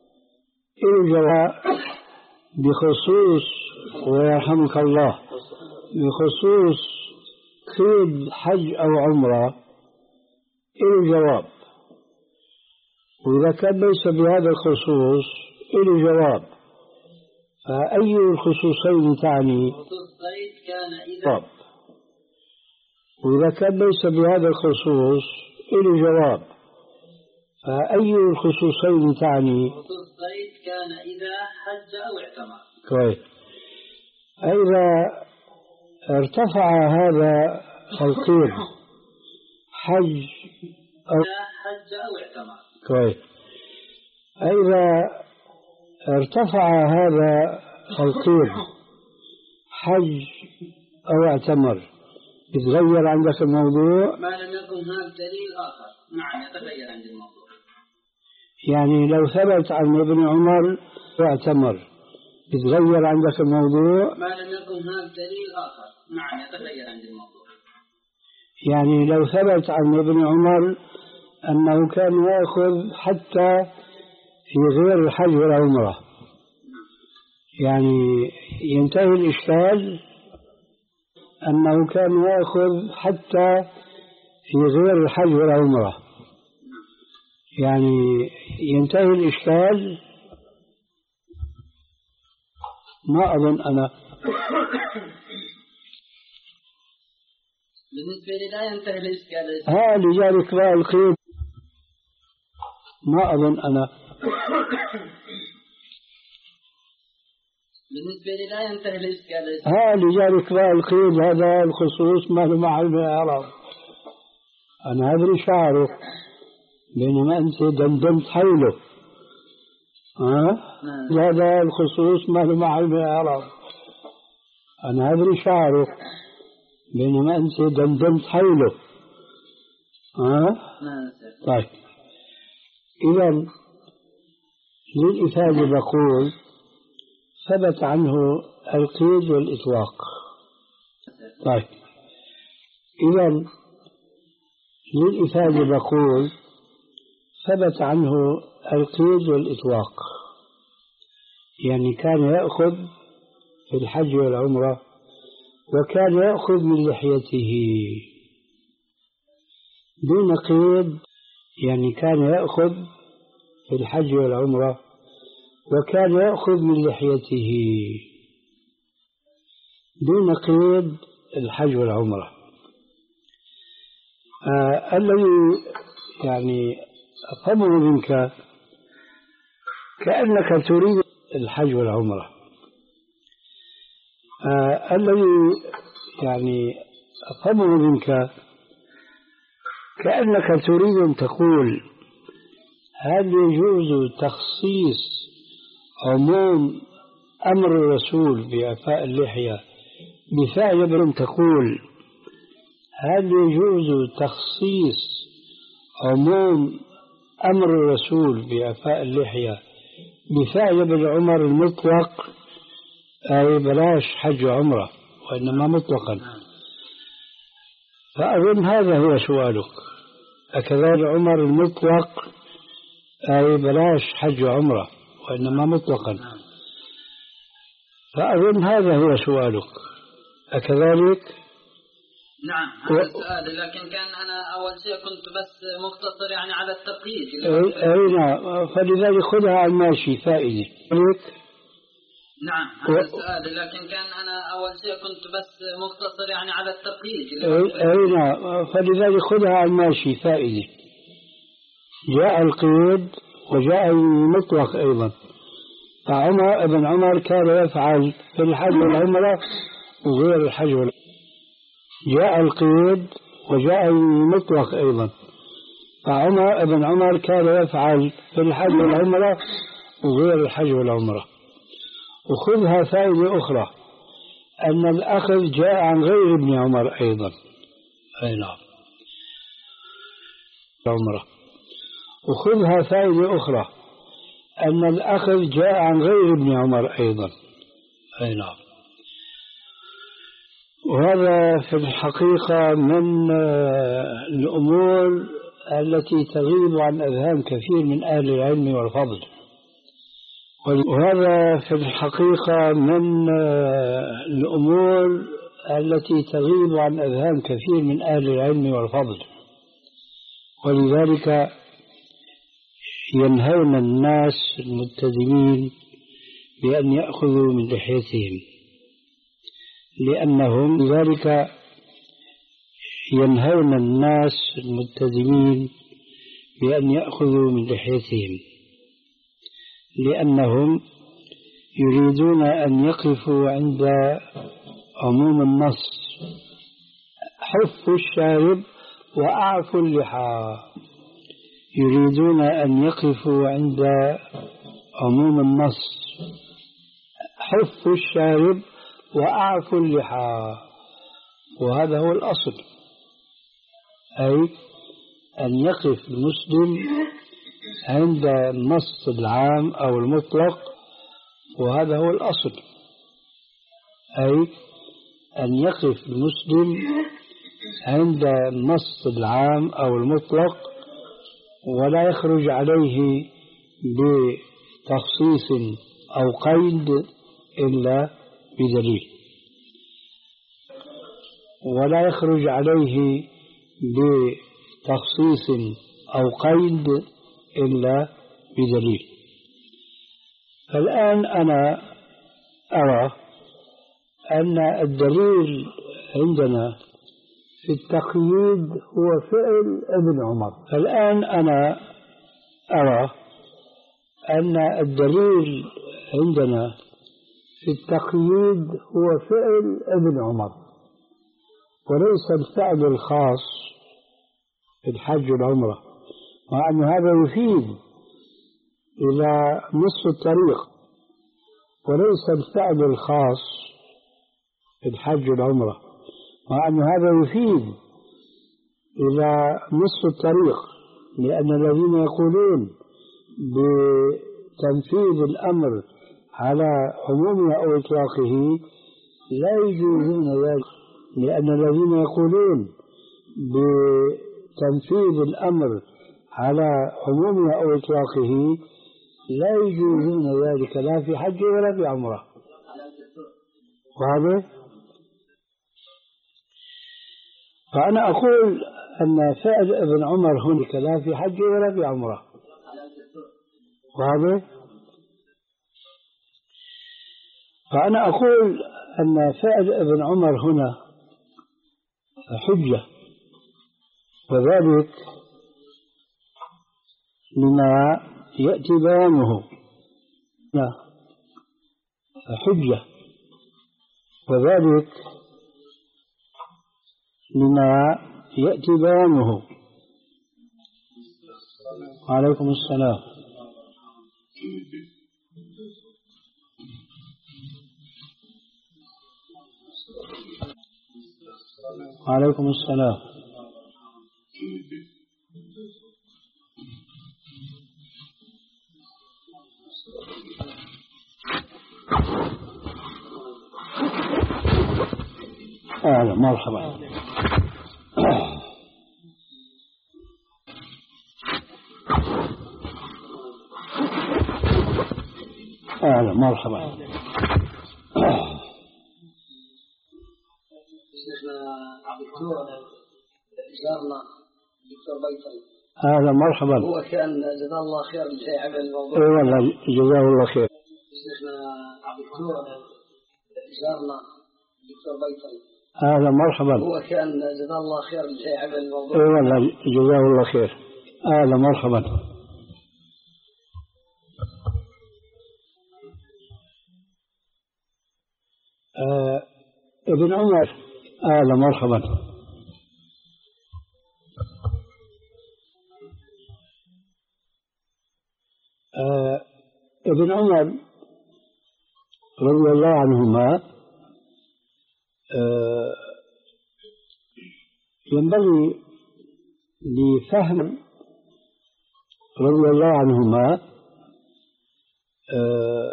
إرجع بخصوص، ويرحمك الله، بخصوص قيد حج أو عمرة الجواب. وإذا كان ليس بهذا الخصوص الجواب، فأي الخصوصين تعني؟ خصوص قيد كان إذا. وإذا كان ليس بهذا الخصوص الجواب، فأي الخصوصين تعني؟ خصوص قيد كان إذا حج أو اعتمر. كويس. إذا ارتفع هذا القيد حج أو حج أو اعتمر. كويس. إذا ارتفع هذا القيد حج أو اعتمر، يتغير عندك الموضوع؟ ما لم يكن هناك دليل آخر، نعم يتغير عند الموضوع. يعني لو ثبت عن ابن عمر واعتمر يتغير عندك الموضوع؟ ما لم يكن هناك دليل آخر، نعم يتغير عند الموضوع. يعني لو ثبت عن ابن عمر أنه كان يأخذ حتى في غير الحج والعمرة، يعني ينتهي الإشكال أنه كان يأخذ حتى في غير الحج والعمرة، يعني ينتهي الإشكال. ما أظن أنا بالنسبة لي لا ينتهي الإشكال. ها لذلك بقى القيد. ما أظن أنا بالنسبة لي لا ينتهي الإشكال. ها لذلك بقى القيد هذا الخصوص ما له محل من الإعراب. أنا أدري شعره بينما أنت دندنت حوله. ها هذا الخصوص ما له محل من الإعراب. أنا أدري شعره بينما أنت دندنت حوله. ها طيب إذا للإفادة بقول ثبت عنه القيد والإطلاق. طيب إذا للإفادة بقول ثبت عنه القيد والإطلاق، يعني كان يأخذ في الحج والعمرة وكان يأخذ من لحيته دون قيد، يعني كان يأخذ في الحج والعمرة وكان يأخذ من لحيته دون قيد الحج والعمرة. آه الذي يعني أفهمه منك كأنك تريد الحج والعمرة. آه الذي يعني أفهمه منك كأنك تريد أن تقول هل يجوز تخصيص عموم أمر الرسول بإعفاء اللحية بفعل أن تقول هل يجوز تخصيص عموم أمر الرسول بإعفاء اللحية بفعل ابن عمر المطلق، أي بلاش حج عمرة وإنما مطلقا. فأظن هذا هو سؤالك، أكذلك عمر المطلق أي بلاش حج عمرة وإنما مطلقا. فأظن هذا هو سؤالك، أكذلك؟ نعم هذا السؤال، لكن كان أنا أول شيء كنت بس مختصر يعني على التقييد. أي نعم، فلذلك خذها على الماشي فائدة. نعم هذا السؤال، لكن كان أنا أول شيء كنت بس مختصر يعني على التقييد. أي نعم، فلذلك خذها على الماشي فائدة. جاء القيد وجاء المطلق أيضا. فعمر ابن عمر كان يفعل في الحج والعمرة وغير الحج والعمرة. جاء القيد وجاء المطلق أيضا. فعمر ابن عمر كان يفعل في الحج والعمرة وغير الحج والعمرة. وخذها فائدة أخرى أن الأخذ جاء عن غير ابن عمر أيضا. أي نعم العمرة. وخذها فائدة أخرى أن الأخذ جاء عن غير ابن عمر أيضا. أي نعم. وهذا في الحقيقة من الأمور التي تغيب عن أذهان كثير من أهل العلم والفضل. وهذا في الحقيقة من الأمور التي تغيب عن أذهان كثير من أهل العلم والفضل. ولذلك ينهون الناس الملتزمين بأن يأخذوا من لحيتهم، لأنهم لذلك ينهون الناس الملتزمين بأن يأخذوا من لحيتهم لأنهم يريدون أن يقفوا عند عموم النص حف الشارب وأعفوا اللحى. يريدون أن يقفوا عند عموم النص حف الشارب وأعفوا اللحى، وهذا هو الأصل، أي أن يقف المسلم عند النص العام أو المطلق، وهذا هو الأصل، أي أن يقف المسلم عند النص العام أو المطلق ولا يخرج عليه بتخصيص أو قيد إلا بدليل، ولا يخرج عليه بتخصيص أو قيد إلا بدليل. فالآن أنا أرى أن الدليل عندنا في التقييد هو فعل ابن عمر. فالآن أنا أرى أن الدليل عندنا في التقييد هو فعل ابن عمر وليس الفعل الخاص في الحج والعمرة، مع أن هذا يفيد إلى نصف الطريق، وليس الفعل الخاص في الحج والعمرة، مع أن هذا يفيد إلى نصف الطريق، لأن الذين يقولون بتنفيذ الأمر على عمومه أو إطلاقه لا يجوزون ذلك، لأن الذين يقولون بتنفيذ الأمر على عمومه أو إطلاقه لا يجوزون ذلك لا في حج ولا في عمرة. واضح؟ فأنا أقول أن فعل ابن عمر هناك لا في حج ولا في عمرة. واضح؟ فأنا أقول أن فعل ابن عمر هنا حجة، وذلك لما يأتي بيانه. لا حجة، وذلك لما يأتي بيانه. وعليكم السلام. وعليكم السلام. أهلا مرحبا. أهلا مرحبا. أهلا مرحبا. هو كان جزاه الله خير اللي عمل الموضوع. اي والله جزاه الله خير. شيخنا الدكتور جارنا الدكتور بيطري. أهلا مرحبا. هو كان جزاه الله خير اللي عمل الموضوع. اي والله جزاه الله خير. أهلا مرحبا. آه ابن عمر. أهلا مرحبا. آه ابن عمر رضي الله عنهما آه ينبغي لفهم رضي الله عنهما آه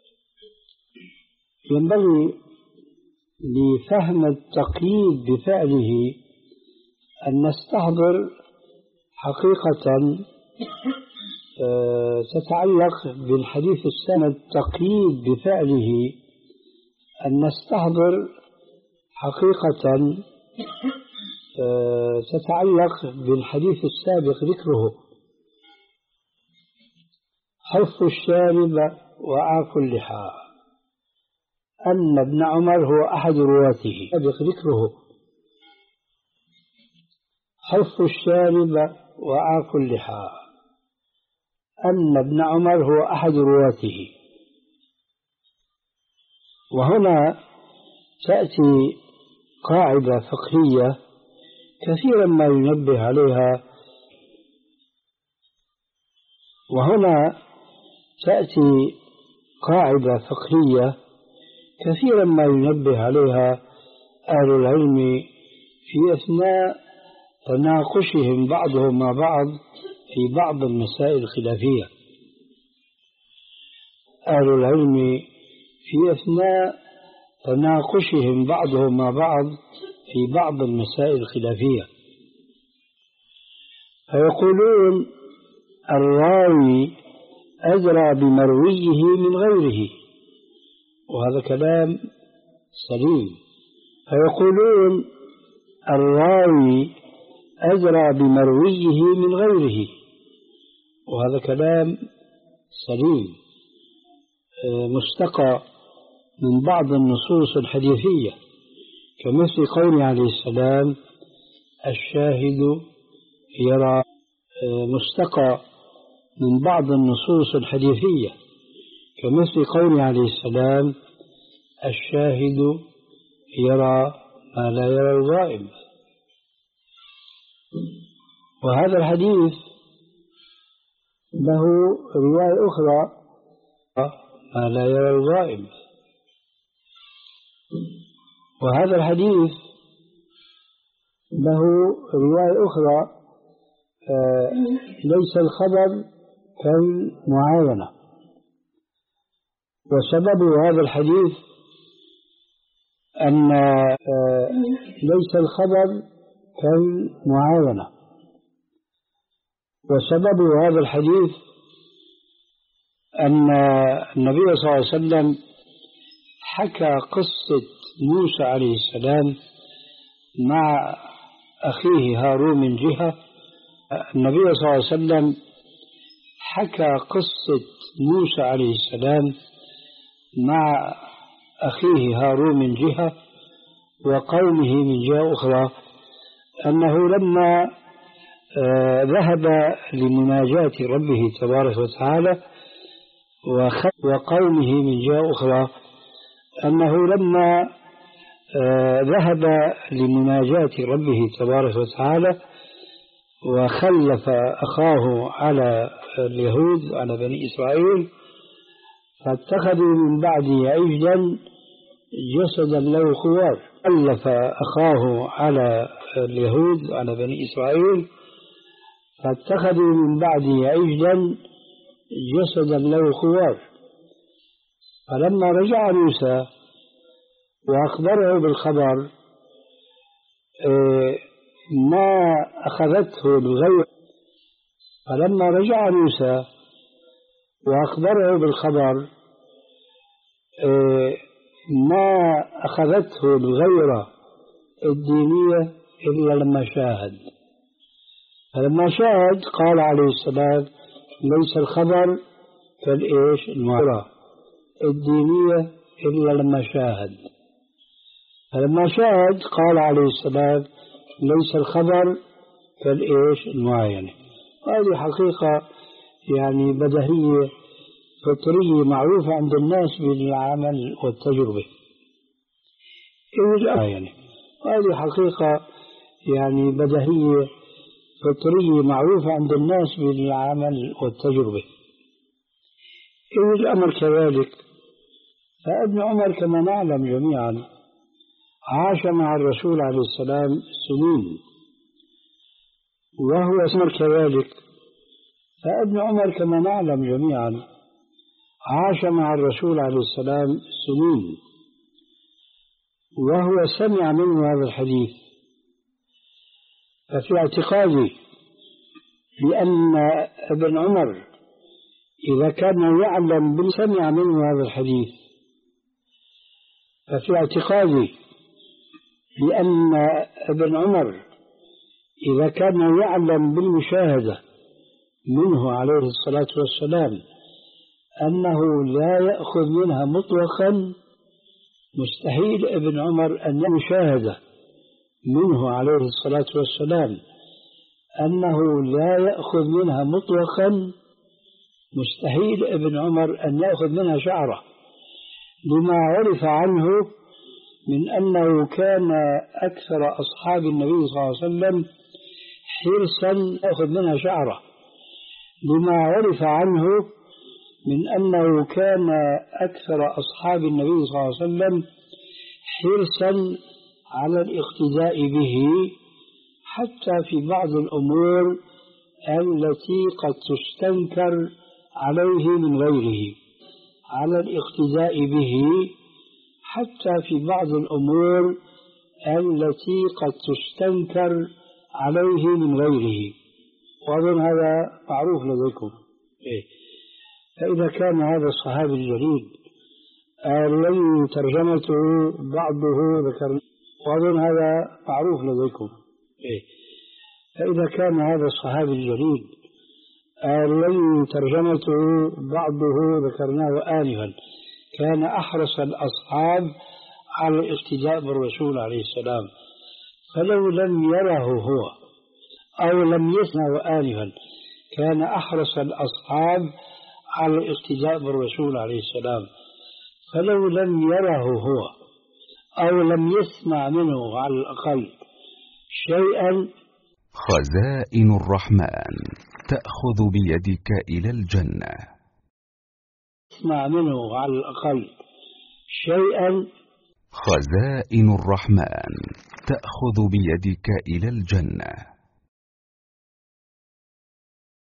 ينبغي لفهم التقييد بفعله أن نستحضر حقيقة تتعلق بالحديث السنة. التقييد بفعله أن نستحضر حقيقة تتعلق بالحديث السابق ذكره، حف الشارب وعاف اللحى، أن ابن عمر هو أحد رواته سابق ذكره، حف الشارب وعاف اللحى، أن ابن عمر هو أحد رواته. وهنا تأتي قاعدة فقهية كثيرا ما ينبه عليها وهنا تأتي قاعدة فقهية كثيرا ما ينبه عليها أهل العلم في أثناء تناقشهم بعضهم مع بعض في بعض المسائل الخلافية. أهل العلم في أثناء تناقشهم بعضهم مع بعض في بعض المسائل الخلافية فيقولون الراوي أدرى بمرويه من غيره، وهذا كلام سليم. فيقولون الراوي أدرى بمرويه من غيره، وهذا كلام سليم مستقى من بعض النصوص الحديثية، كمثل قوله عليه السلام الشاهد يرى، مستقى من بعض النصوص الحديثية، كمثل قوله عليه السلام الشاهد يرى ما لا يرى الغائب. وهذا الحديث له رواية أخرى ما لا يرى الغائب. وهذا الحديث له رواية أخرى آه ليس الخبر كالمعاينة. وسبب هذا الحديث أن آه ليس الخبر كالمعاينة. وسبب هذا الحديث أن النبي صلى الله عليه وسلم حكى قصة موسى عليه السلام مع أخيه هارون من جهة. النبي صلى الله عليه وسلم حكى قصة موسى عليه السلام مع أخيه هارون من جهة وقومه من جهة أخرى، أنه لما آه ذهب لمناجاة ربه تبارك وتعالى وقومه من جهة أخرى، أنه لما آه ذهب لمناجاة ربه تبارك وتعالى وخلف أخاه على اليهود على بني إسرائيل، فاتخذوا من بعده عجلا جسدا له خوار. خلف أخاه على اليهود على بني إسرائيل فاتخذوا من بعده عجلا جسدا له خوار. فلما رجع موسى وأخبره بالخبر ما أخذته الغيرة فلما رجع موسى وأخبره بالخبر ما أخذته الغيرة الدينية إلا لما شاهد. فلما شاهد قال عليه السلام ليس الخبر كالإيش المعرة الدينية إلا لما شاهد. فلما شاهد قال عليه السلام ليس الخبر كالإيش المعاينة. هذه حقيقة يعني بديهية فطرية معروفة عند الناس بالعمل والتجربة. يعني هذه حقيقة يعني بديهية فطرية معروفة عند الناس بالعمل والتجربة. إذ الأمر كذلك فابن عمر كما نعلم جميعا عاش مع الرسول عليه السلام سنين، وهو أمر كذلك فابن عمر كما نعلم جميعا عاش مع الرسول عليه السلام سنين، وهو سمع منه هذا الحديث. ففي اعتقادي بأن ابن عمر إذا كان يعلم بل سمع منه هذا الحديث ففي اعتقادي بأن ابن عمر إذا كان يعلم بالمشاهدة منه عليه الصلاة والسلام أنه لا يأخذ منها مطلقا، مستحيل ابن عمر أن يشاهد منه عليه الصلاة والسلام أنه لا يأخذ منها مطلقا، مستحيل ابن عمر أن يأخذ منها شعرة، لما عرف عنه من أنه كان أكثر أصحاب النبي صلى الله عليه وسلم حرصا يأخذ منها شعرة، لما عرف عنه من أنه كان أكثر أصحاب النبي صلى الله عليه وسلم حرصا على الاقتداء به حتى في بعض الأمور التي قد تستنكر عليه من غيره، على الاقتداء به حتى في بعض الأمور التي قد تستنكر عليه من غيره. وأظن هذا معروف لديكم. إيه؟ فإذا كان هذا الصحابي الجليل الذي ترجمته بعضه ذكر، وأظن هذا معروف لديكم. إيه؟ فإذا كان هذا الصحابي الجليل الذي ترجمته بعضه ذكرناه آنفا، كان أحرص الأصحاب على الاقتداء بالرسول عليه السلام، فلو لم يره هو أو لم يسمعه آنفا كان أحرص الأصحاب على الاقتداء بالرسول عليه السلام، فلو لم يره هو أو لم يسمع منه على الأقل شيئا. خزائن الرحمن تأخذ بيدك إلى الجنة. اسمع منه على الأقل شيئا. خزائن الرحمن تأخذ بيدك إلى الجنة.